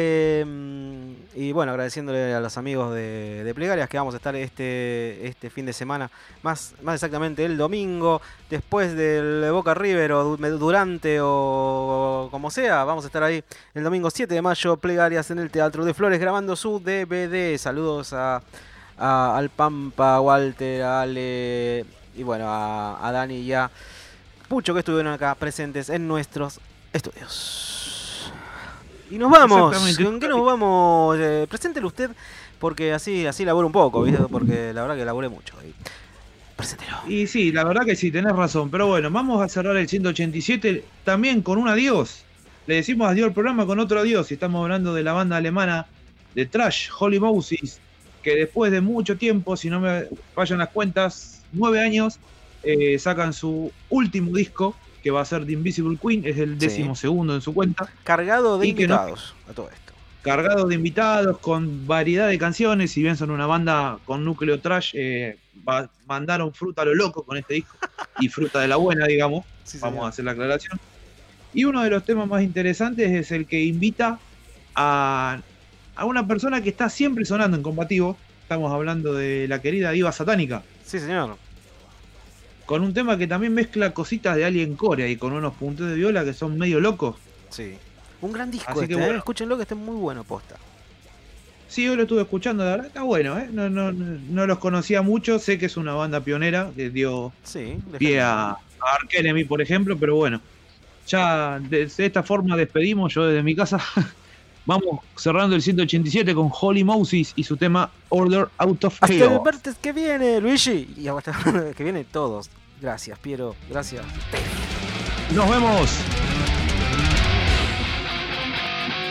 Eh, y bueno, agradeciéndole a los amigos de, de Plegarias que vamos a estar este, este fin de semana, más, más exactamente el domingo, después del Boca River o du- durante o como sea. Vamos a estar ahí el domingo siete de mayo, Plegarias en el Teatro de Flores grabando su D V D. Saludos a, a- al Pampa, a Walter, a Ale y bueno, a, a Dani y a Pucho que estuvieron acá presentes en nuestros estudios. Y nos vamos. Exactamente. ¿Con qué nos vamos? Eh, preséntelo usted, porque así así laburo un poco, ¿viste? Porque la verdad que laburé mucho. Y... Preséntelo. Y sí, la verdad que sí, tenés razón, pero bueno, vamos a cerrar el ciento ochenta y siete también con un adiós. Le decimos adiós al programa con otro adiós, y estamos hablando de la banda alemana de thrash, Holy Moses, que después de mucho tiempo, si no me fallan las cuentas, nueve años, eh, sacan su último disco, que va a ser The Invisible Queen, es el décimo segundo en su cuenta. Cargado de Y que no- invitados a todo esto. Cargado de invitados, con variedad de canciones, si bien son una banda con núcleo trash, eh, va- mandaron fruta a lo loco con este disco, y fruta de la buena, digamos, Sí, vamos señor. a hacer la aclaración. Y uno de los temas más interesantes es el que invita a, a una persona que está siempre sonando en Combativo. Estamos hablando de la querida Diva Satánica. Sí, señor. Con un tema que también mezcla cositas de Alien Corea y con unos puntos de viola que son medio locos. Sí. Un gran disco Así que este, ¿eh? bueno. Escúchenlo que está muy bueno, posta. Sí, yo lo estuve escuchando, la verdad está bueno, ¿eh? No, no, no, no los conocía mucho, sé que es una banda pionera que dio Sí, pie a, a Ark Enemy, por ejemplo, pero bueno, ya de, de esta forma despedimos yo desde mi casa. Vamos cerrando el ciento ochenta y siete con Holy Moses y su tema Order Out of Hasta el Chaos. martes que viene, Luigi. Y hasta el martes que viene todos. Gracias, Piero. Gracias. Nos vemos.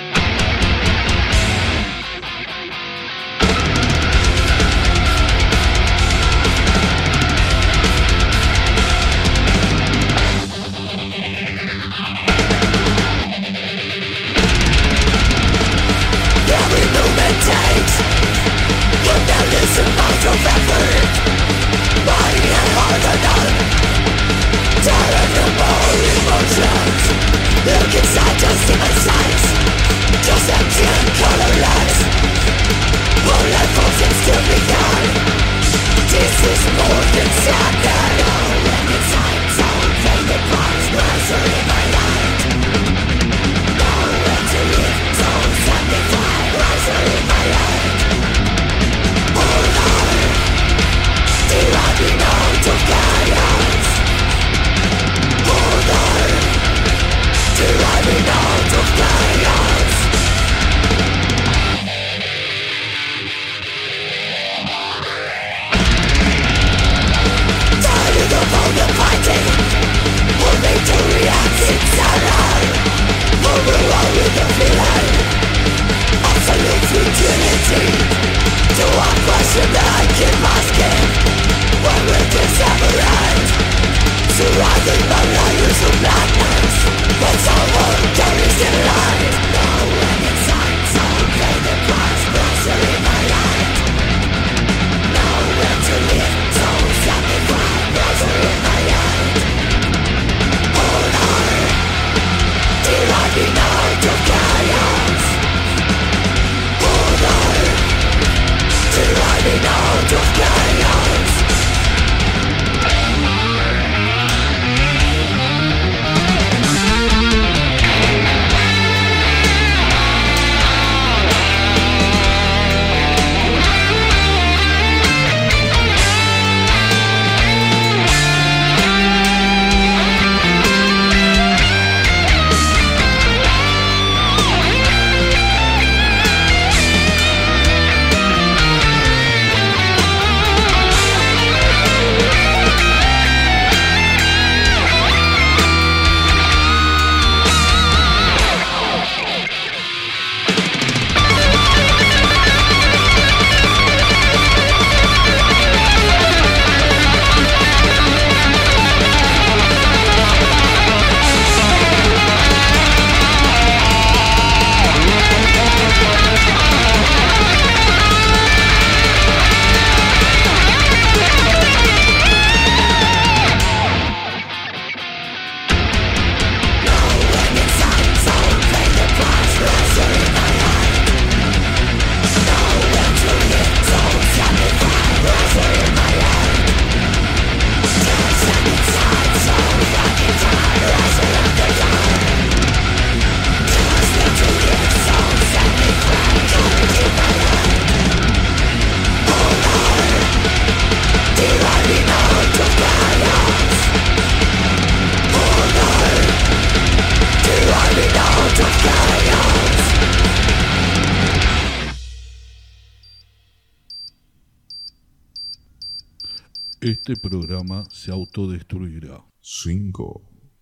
Este programa se autodestruirá. cinco,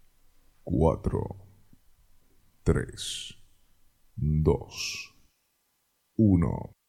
cuatro, tres, dos, uno.